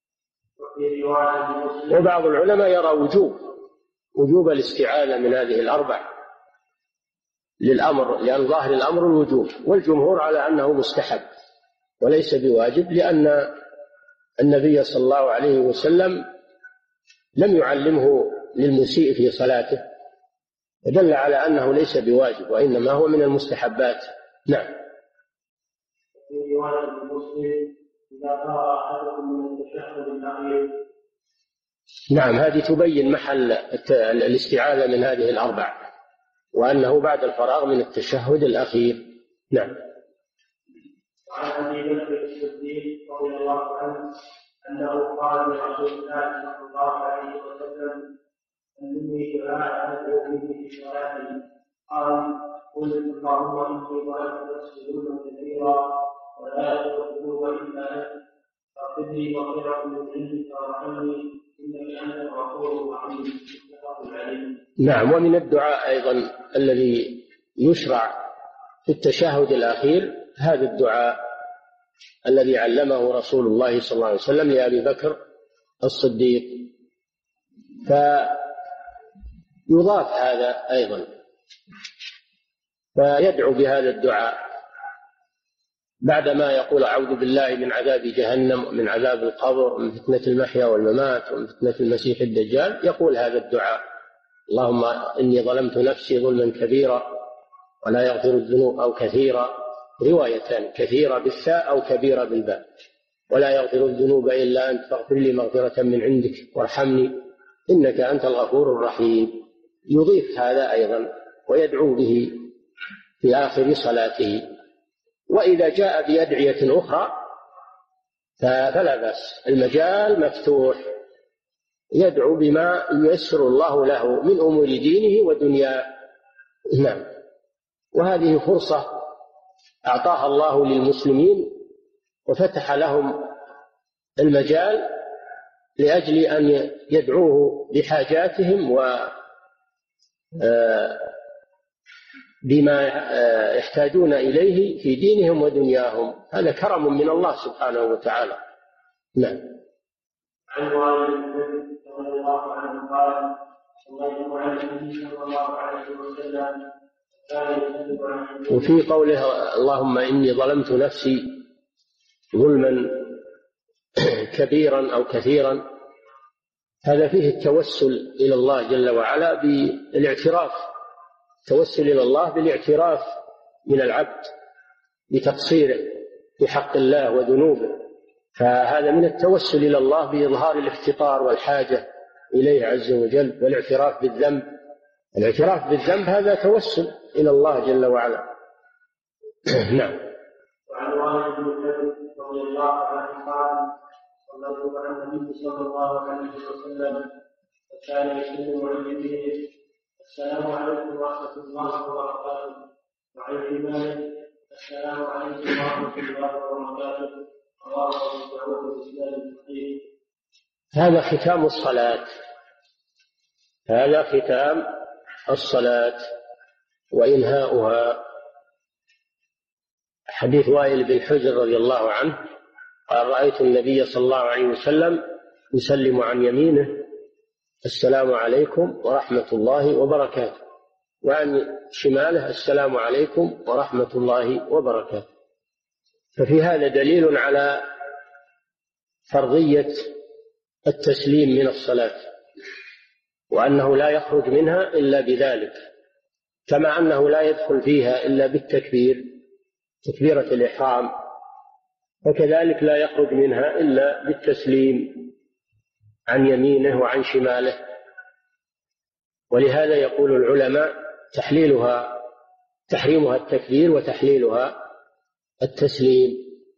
وبعض العلماء يرى وجوب وجوب الاستعاذة من هذه الأربع للأمر، لأن ظاهر الأمر الوجوب، والجمهور على أنه مستحب وليس بواجب، لأن النبي صلى الله عليه وسلم لم يعلمه للمسيء في صلاته، ودل على أنه ليس بواجب وإنما هو من المستحبات. نعم. في رواية مسلم: إذا قرأ أحدكم من التشهد الأخير. نعم، هذه تبين محل الاستعاذة من هذه الأربع، وأنه بعد الفراغ من التشهد الأخير. نعم. وعن أبي بكر الصديق رضي الله عنه أنه قال لرسول الله صلى الله عليه وسلم: علمني دعاء أدعو به في صلاتي. قال: قل اللهم إني ظلمت نفسي ظلما كثيرا ولا يغفر الذنوب إلا أنت فاغفر لي مغفرة من عندك وارحمني إنك أنت الغفور الرحيم. نعم. ومن الدعاء أيضا الذي يشرع في التشهد الأخير هذا الدعاء الذي علمه رسول الله صلى الله عليه وسلم لأبي بكر الصديق، فيضاف هذا أيضا، فيدعو بهذا الدعاء بعدما يقول: أعوذ بالله من عذاب جهنم ومن عذاب القبر ومن فتنة المحيا والممات ومن فتنة المسيح الدجال، يقول هذا الدعاء: اللهم إني ظلمت نفسي ظلما كبيرا ولا يغفر الذنوب، أو كثيرا، روايتان: كثيرة بالثاء أو كبيرة بالباء، ولا يغفر الذنوب إلا أنت فاغفر لي مغفرة من عندك وارحمني إنك أنت الغفور الرحيم. يضيف هذا أيضا ويدعو به في آخر صلاته. وإذا جاء بأدعية أخرى فلا بأس، المجال مفتوح، يدعو بما ييسر الله له من أمور دينه ودنياه. نعم. وهذه فرصة أعطاها الله للمسلمين وفتح لهم المجال لأجل أن يدعوه بحاجاتهم و بما يحتاجون إليه في دينهم ودنياهم. هذا كرم من الله سبحانه وتعالى. نعم. عن والد رضي الله عنه قال: صليت على النبي صلى الله عليه وسلم كان يسلم على. وفي قوله: اللهم إني ظلمت نفسي ظلما كبيرا أو كثيرا، هذا فيه التوسل إلى الله جل وعلا بالاعتراف، التوسل إلى الله بالاعتراف من العبد بتقصيره في حق الله وذنوبه، فهذا من التوسل إلى الله بإظهار الافتقار والحاجة إليه عز وجل، والاعتراف بالذنب. الاعتراف بالذنب هذا توسل إلى الله جل وعلا. نعم. وعن والد بن جابر رضي الله عنه قال: صليت على النبي صلى الله عليه وسلم وكان يسلم على يمينه: السلام عليكم ورحمة الله وبركاته. وعن شماله: السلام عليكم ورحمة الله وبركاته. رواه أبو داود بإسناد صحيح. هذا ختام الصلاة، هذا ختام الصلاة وإنهاؤها. حديث وائل بن حجر رضي الله عنه قال: رأيت النبي صلى الله عليه وسلم يسلم عن يمينه: السلام عليكم ورحمة الله وبركاته، وعن شماله: السلام عليكم ورحمة الله وبركاته. ففي هذا دليل على فرضية التسليم من الصلاة، وأنه لا يخرج منها إلا بذلك، كما أنه لا يدخل فيها إلا بالتكبير، تكبيرة الإحرام، وكذلك لا يخرج منها إلا بالتسليم عن يمينه وعن شماله. ولهذا يقول العلماء: تحليلها تحريمها التكبير وتحليلها التسليم.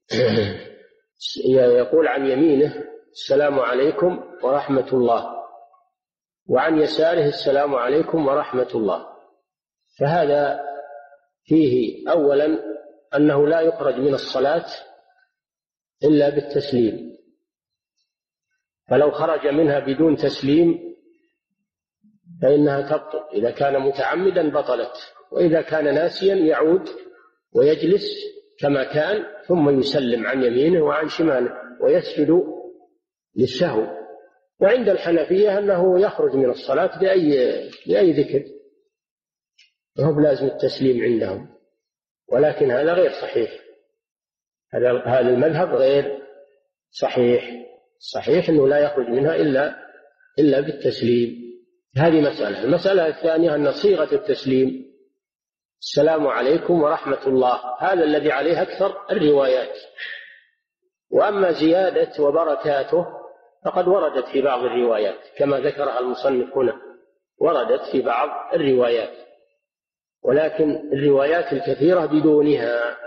يقول عن يمينه: السلام عليكم ورحمة الله، وعن يساره: السلام عليكم ورحمة الله. فهذا فيه أولا أنه لا يخرج من الصلاة إلا بالتسليم، فلو خرج منها بدون تسليم فإنها تبطل. إذا كان متعمدا بطلت، وإذا كان ناسيا يعود ويجلس كما كان، ثم يسلم عن يمينه وعن شماله ويسجد للسهو. وعند الحنفية أنه يخرج من الصلاة بأي, بأي ذكر، وهو لازم التسليم عندهم، ولكن هذا غير صحيح، هذا هذا المذهب غير صحيح. صحيح أنه لا يخرج منها إلا إلا بالتسليم. هذه مسألة. المسألة الثانية أن صيغة التسليم: السلام عليكم ورحمة الله، هذا الذي عليه أكثر الروايات. وأما زيادة وبركاته فقد وردت في بعض الروايات كما ذكرها المصنف هنا، وردت في بعض الروايات، ولكن الروايات الكثيرة بدونها.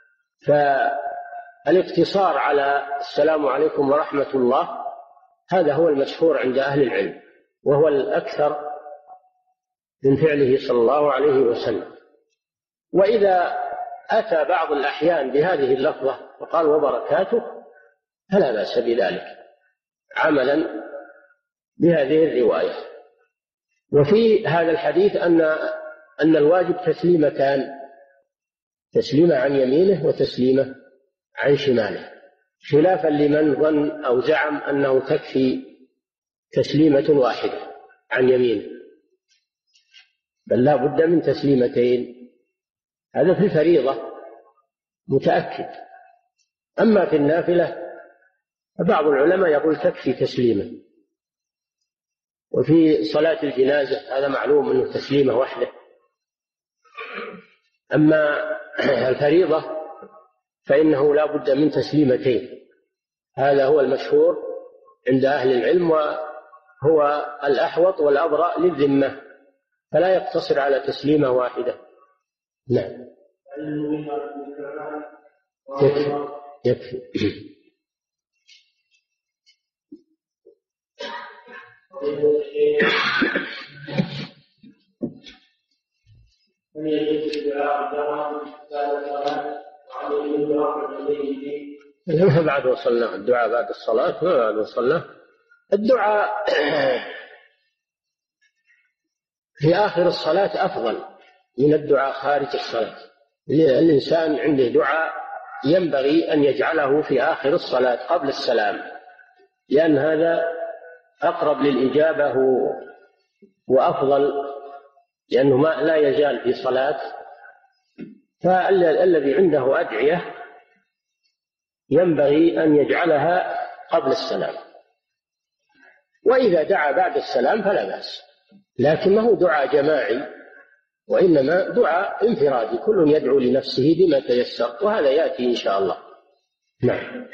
فالاقتصار على السلام عليكم ورحمة الله هذا هو المشهور عند أهل العلم، وهو الأكثر من فعله صلى الله عليه وسلم. وإذا أتى بعض الأحيان بهذه اللفظة وقال وبركاته فلا بأس بذلك عملا بهذه الرواية. وفي هذا الحديث أن أن الواجب تسليمتان: تسليمة عن يمينه وتسليمة عن شماله، خلافا لمن ظن أو زعم أنه تكفي تسليمة واحدة عن يمينه، بل لا بد من تسليمتين. هذا في الفريضة متأكد. أما في النافلة فبعض العلماء يقول تكفي تسليمة. وفي صلاة الجنازة هذا معلوم أنه تسليمة واحدة. أما الفريضة فإنه لا بد من تسليمتين، هذا هو المشهور عند أهل العلم، وهو الأحوط والأبرأ للذمة، فلا يقتصر على تسليمة واحدة. نعم، يكفي يكفي. ما بعد وصلنا الدعاء بعد الصلاة، ما بعد وصلنا الدعاء في آخر الصلاة أفضل من الدعاء خارج الصلاة. الإنسان عنده دعاء ينبغي أن يجعله في آخر الصلاة قبل السلام، لأن هذا أقرب للإجابة وأفضل، لأنه ما لا يزال في صلاة. فالذي عنده أدعية ينبغي أن يجعلها قبل السلام، وإذا دعا بعد السلام فلا بأس، لكنه دعاء جماعي، وإنما دعاء انفرادي، كل يدعو لنفسه بما تيسر، وهذا يأتي إن شاء الله. نعم.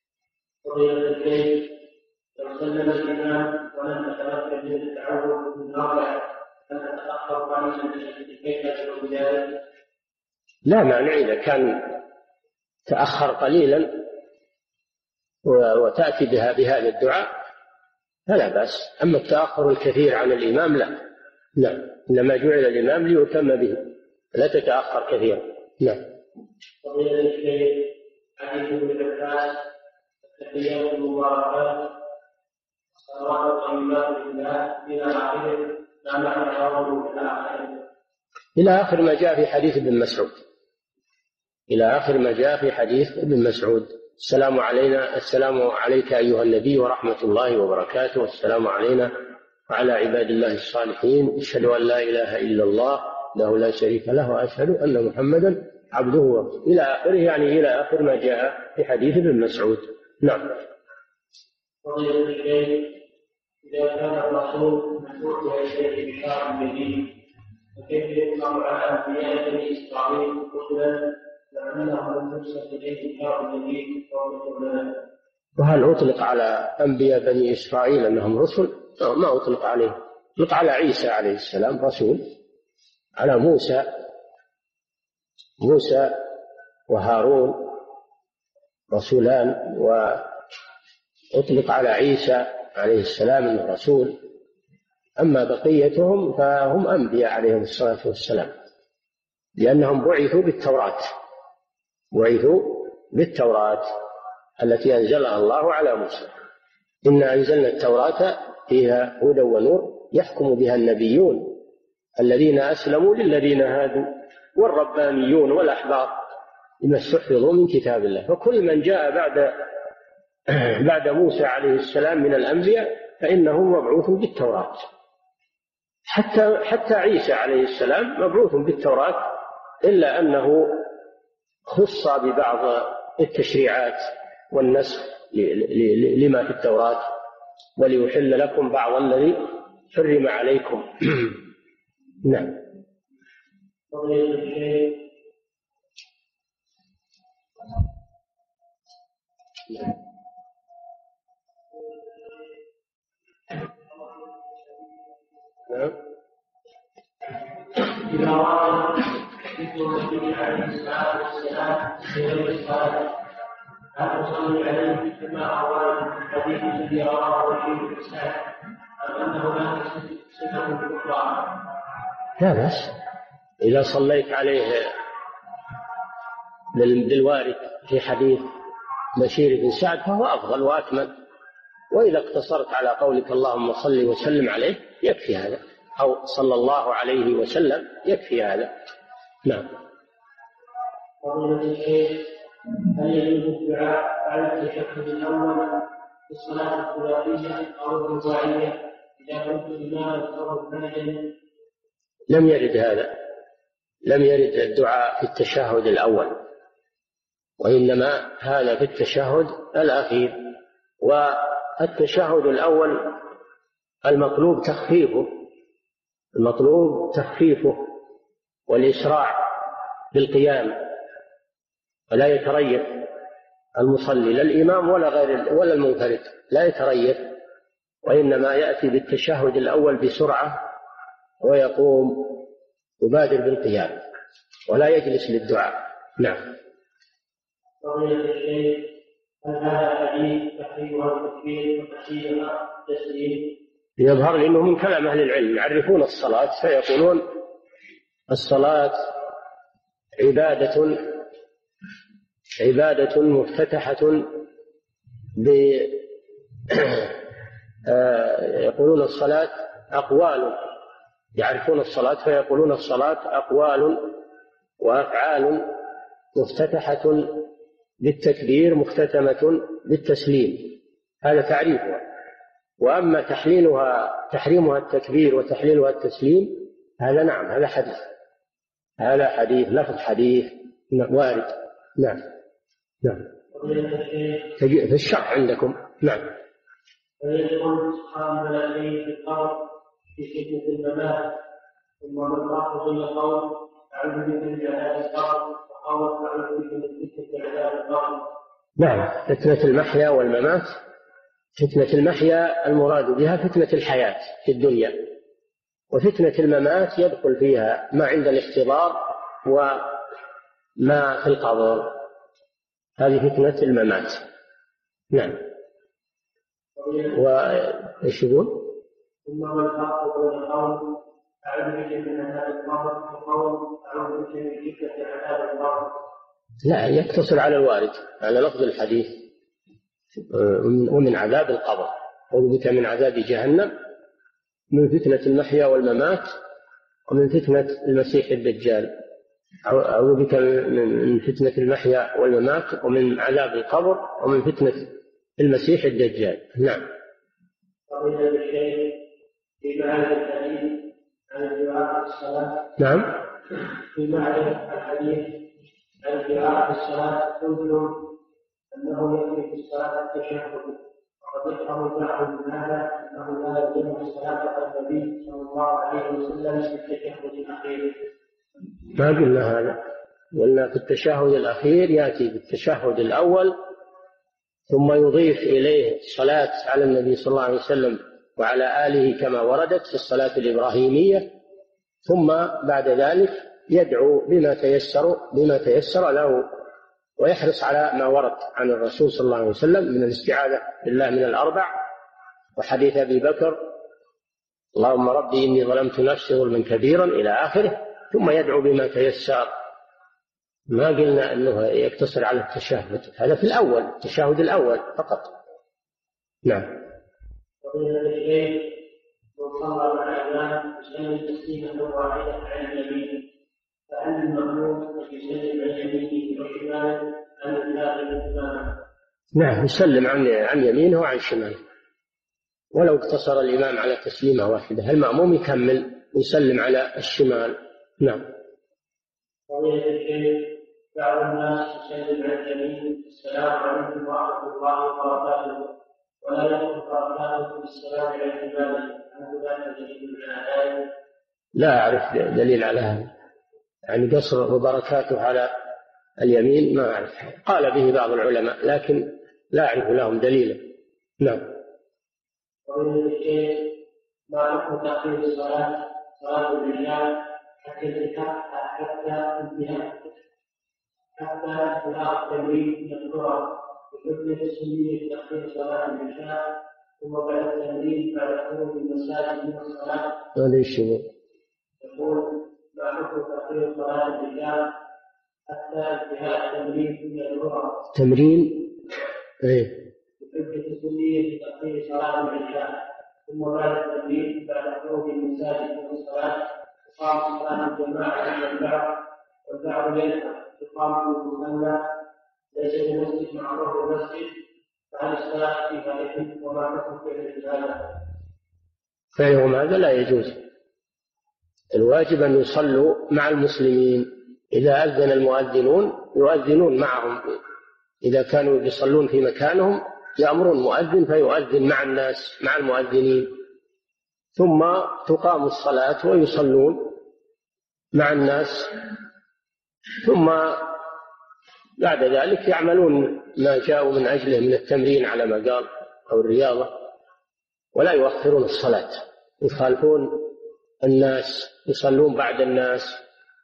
لو سلم الإمام ولم نتمكن من التعوذ من الرابع فنتأخر قليلا كيف يشعر بذلك؟ لا مانع إذا كان تأخر قليلا وتأتي بها بهذا الدعاء فلا بأس. أما التأخر الكثير عن الإمام لا، نعم، إنما جعل الإمام ليتم به، لا تتأخر كثيرا. نعم. فضيلة الشيخ، حديث ابن عباس التحيات المباركات والصلوات الطيبات لله إلى آخره، ما معنى قوله إلى آخره؟ إلى آخر ما جاء في حديث ابن مسعود، إلى آخر ما جاء في حديث ابن مسعود: السلام علينا، السلام عليك أيها النبي ورحمة الله وبركاته، والسلام علينا وعلى عباد الله الصالحين، أشهد أن لا إله إلا الله له لا شريك له، وأشهد أن محمدا عبده ورسوله، إلى آخره، يعني إلى آخر ما جاء في حديث ابن مسعود. نعم. فضيلة الشيخ، إذا كان الرسول مسؤول إلى شيء بشرع جديد، فكيف يطلع على أنبياء بني إسرائيل رسلا لأنهم لم يرسل إليه شرع جديد ومثل؟ وهل أطلق على أنبياء بني إسرائيل أنهم رسل؟ ما أطلق عليه، أطلق على عيسى عليه السلام رسول، على موسى موسى وهارون رسولان، وأطلق على عيسى عليه السلام أنه رسول. أما بقيتهم فهم أنبياء عليهم الصلاة والسلام، لأنهم بعثوا بالتوراة بعثوا بالتوراة التي أنزلها الله على موسى. إنا أنزلنا التوراة فيها هدى ونور يحكم بها النبيون الذين أسلموا للذين هادوا والربانيون والأحبار بما استحفظوا من كتاب الله. فكل من جاء بعد بعد موسى عليه السلام من الأنبياء فإنه مبعوث بالتوراة. حتى حتى عيسى عليه السلام مبعوث بالتوراة، إلا أنه خص ببعض التشريعات والنسخ لما في التوراة، وليحل لكم بعض الذي حرم عليكم. نعم. نعم. إذا رأى ذكر النبي عليه الصلاة والسلام في غير الصلاة هل تصلي عليه كما أورد في الحديث الذي رواه فيه الإسلام أم أنه لا صفة بالإطلاق؟ لا بأس إذا صليت عليه بالوارد في حديث بشير بن سعد فهو أفضل وأكمل، وإذا اقتصرت على قولك اللهم صل وسلم عليه يكفي هذا، أو صلى الله عليه وسلم يكفي هذا. نعم. هل يجوز الدعاء على التشهد الأول في الصلاة الثلاثية أو الرباعية إذا كنت إماما أو منفردا؟ لم يرد هذا، لم يرد الدعاء في التشهد الأول، وإنما هذا في التشهد الأخير. والتشهد الأول المطلوب تخفيفه المطلوب تخفيفه والإسراع بالقيام، ولا يتريث المصلي لا الإمام ولا غير ولا المنفرد، لا يتريث، وإنما يأتي بالتشهد الأول بسرعة ويقوم يبادر بالقيام ولا يجلس للدعاء. نعم. فضيلة الشيخ، هل هذا حديث تحريمها التكبير وتحريمها التسليم؟ يظهر لأنه من كلام أهل العلم يعرفون الصلاة فيقولون الصلاة عبادة عبادة مفتتحة ب يقولون الصلاة أقوال، يعرفون الصلاة فيقولون الصلاة أقوال وأفعال مفتتحة بالتكبير مختتمة بالتسليم، هذا تعريفها. وأما تحليلها تحريمها التكبير وتحليلها التسليم هذا نعم، هذا حديث هذا حديث لفظ حديث وارد. نعم. نعم. في الشرح عندكم. نعم. ويدخل سبحان ملائكته في الأرض في فتنة الممات، ثم من راح ظل قوم أعوذ بك من عذاب القبر، وقوم أعوذ بك من فتنة عذاب القبر. نعم. فتنة المحيا والممات، فتنة المحيا المراد بها فتنة الحياة في الدنيا، وفتنة الممات يدخل فيها ما عند الاحتضار وما في القبر، هذه فتنة الممات. نعم. وإيش يقول؟ ثم من راح ظل قوم أعوذ بك من عذاب القبر، وقوم أعوذ بك من فتنة عذاب القبر. لا، يقتصر على الوارد على لفظ الحديث ومن عذاب القبر. أعوذ بك من عذاب جهنم، من فتنة المحيا والممات، ومن فتنة المسيح الدجال. أعوذ بك من فتنة المحيا والممات، ومن عذاب القبر، ومن فتنة المسيح الدجال. نعم. فضيلة الشيخ، في معنى الحديث عن الدعاء في الصلاة. نعم. في معنى الحديث عن الدعاء في الصلاة قلتم أنه يكفي في الصلاة التشهد، وقد يفهم بعض من هذا أنه لا يلزم الصلاة النبي صلى الله عليه وسلم في التشهد الأخير. ما قلنا هذا، قلنا في التشهد الأخير يأتي بالتشهد الأول ثم يضيف إليه الصلاة على النبي صلى الله عليه وسلم وعلى آله كما وردت في الصلاة الإبراهيمية، ثم بعد ذلك يدعو بما تيسر بما تيسر له، ويحرص على ما ورد عن الرسول صلى الله عليه وسلم من الاستعاذة بالله من الأربع، وحديث أبي بكر اللهم ربي إني ظلمت نفسي ظلما كبيرا إلى آخره، ثم يدعو بما تيسر. ما قلنا أنه يقتصر على التشهد، هذا في الأول، التشهد الأول فقط. نعم. وقيل للشيخ من صلى مع الإمام يسلم تسليمة واحدة عن اليمين، فهل المأموم يسلم عن يمينه وشماله أم يسلم الإمام؟ نعم، يسلم عن عن يمينه وعن شماله، ولو اقتصر الإمام على تسليمة واحدة المأموم يكمل ويسلم على الشمال. نعم. قضية الشيخ، بعض الناس يسلم عن يمينه السلام عليكم ورحمة الله وبركاته، ولا يدخل بركاته بالسلام على عباده، هل ذلك دليل على ذلك؟ لا أعرف دليل على هذا، يعني قصر وبركاته على اليمين ما أعرف، قال به بعض العلماء لكن لا أعرف لهم دليلا. نعم. قضية الشيخ، ما حكم تأخير الصلاة صلاة العشاء حتى الانتهاء حتى انتهاء حتى انتهاء التمرين من القرى بحجة السنية تأخير صلاة العشاء، ثم بعد التمرين بعد خروج المساجد من الصلاة؟ هذا الشيء يقول ما حكم تأخير صلاة العشاء حتى انتهاء التمرين من القرى؟ تمرين ايه بحجة السنية تأخير صلاة العشاء، ثم بعد التمرين بعد خروج المساجد من الصلاة تقام صلاة الجماعة عند البعض، والبعض ينهى تقام في المصلى ليس المسجد معروف المسجد، فهل الصلاة في ذلك وما حكم فعل هذا؟ فعلهم هذا لا يجوز، الواجب أن يصلوا مع المسلمين، إذا أذن المؤذنون يؤذنون معهم، إذا كانوا يصلون في مكانهم يأمرون مؤذن فيؤذن مع الناس مع المؤذنين، ثم تقام الصلاة ويصلون مع الناس، ثم بعد ذلك يعملون ما جاءوا من أجله من التمرين على ما قال أو الرياضة، ولا يؤخرون الصلاة، يخالفون الناس يصلون بعد الناس.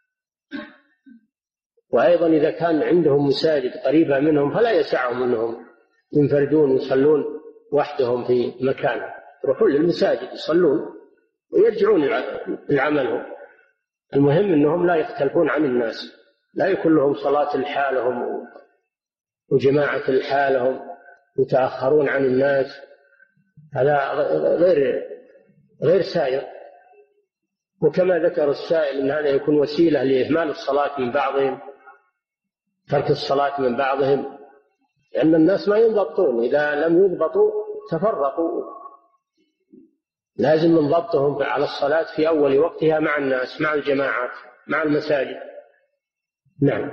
وأيضا إذا كان عندهم مساجد قريبة منهم فلا يسعهم أنهم ينفردون يصلون وحدهم في مكان، يروحون للمساجد يصلون ويرجعون لعملهم. المهم أنهم لا يختلفون عن الناس، لا يكون لهم صلاة لحالهم وجماعة لحالهم يتأخرون عن الناس، هذا غير غير سائر. وكما ذكر السائل أن هذا يكون وسيلة لإهمال الصلاة من بعضهم، ترك الصلاة من بعضهم، لأن الناس ما ينضبطون، إذا لم يضبطوا تفرقوا، لازم من ضبطهم على الصلاة في أول وقتها مع الناس مع الجماعات مع المساجد. نعم.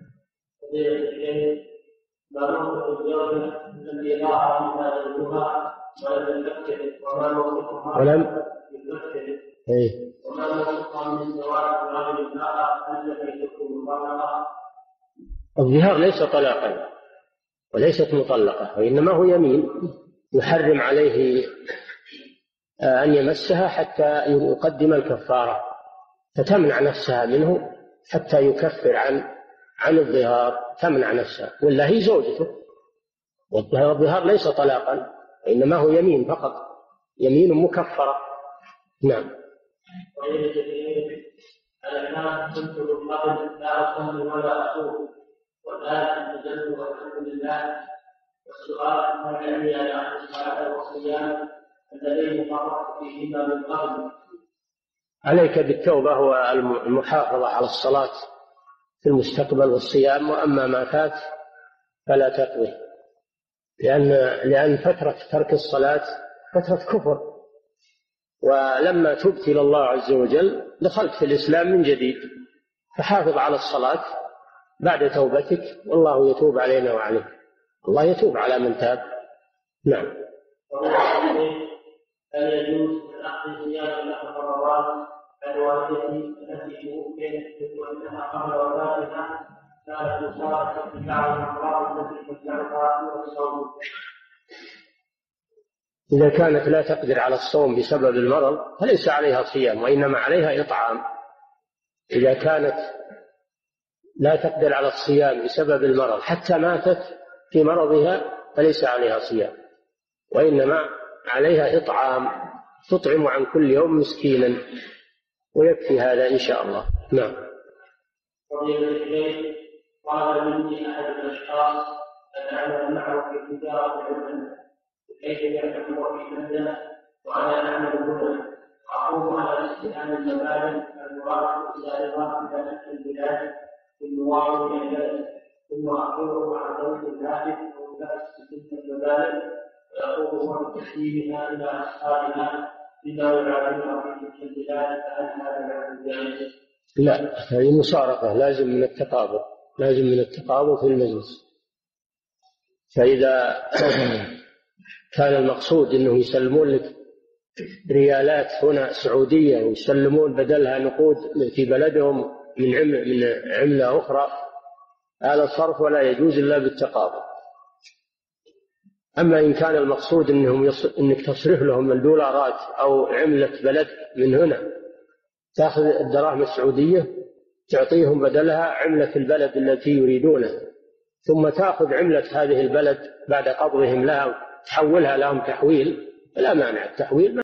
ما موقف الزوجة الذي ضاع منها زوجها ولم يفكر، وما موقفها ولم يفكر، ايه وما موقفها من زواج رجل آخر التي تكون مطلقة؟ الظهار ليس طلاقا وليست مطلقة، وإنما هو يمين يحرم عليه أن يمسها حتى يقدم الكفارة، فتمنع نفسها منه حتى يكفر عن عن الظهار، تمنع نفسها، ولا هي زوجته. والظهار ليس طلاقا وإنما هو يمين فقط، يمين مكفرة. نعم. أنا كنت من قبل لا أصلي ولا أصوم، والآن نزلت والحمد لله، والسؤال هل ويعني على الصلاة والصيام اللذين فرطت فيهما من قبل. عليك بالتوبة والمحافظة على الصلاة في المستقبل والصيام، وأما ما فات فلا تقضي، لأن لأن فترة ترك الصلاة فترة كفر، ولما تبت إلى الله عز وجل دخلت في الإسلام من جديد، فحافظ على الصلاة بعد توبتك، والله يتوب علينا وعليك، الله يتوب على من تاب. نعم. هل يجوز أخذ صيام نحو رمضان عن والدتي التي توفيت وأنها قبل وفاتها كانت مشاركة في بعض الأمراض التي تجعلها والصوم؟ إذا كانت لا تقدر على الصوم بسبب المرض فليس عليها صيام، وإنما عليها إطعام. إذا كانت لا تقدر على الصيام بسبب المرض حتى ماتت في مرضها فليس عليها صيام، وإنما عليها إطعام، تطعم عن كل يوم مسكينا، ويكفي هذا إن شاء الله. نعم. قال مني أحد الأشخاص أن أعمل معه في تجارة العلم كيف يعمل في بلده وأنا أعمل هنا، أقوم على استخدام المبالغ المراد بزائرات إلى تلك البلاد بالمواطن إلى البلد، ثم أقوم مع زوج الهاتف ومكافحة تلك المبالغ ويقوم هو بتسليمها إلى أصحابها بما يعاملها في تلك البلاد، فهل هذا يعمل جائز؟ لا، هذه مصارفة، لازم من التقابض، لازم من التقابض في المجلس. فإذا كان المقصود أنه يسلمون لك ريالات هنا سعودية ويسلمون بدلها نقود في بلدهم من عملة, من عملة أخرى، هذا الصرف ولا يجوز إلا بالتقابض. أما إن كان المقصود أنهم يص... أنك تصرف لهم الدولارات أو عملة بلد من هنا، تأخذ الدراهم السعودية تعطيهم بدلها عملة البلد التي يريدونها، ثم تأخذ عملة هذه البلد بعد قبضهم لها تحولها لهم تحويل، لا مانع التحويل.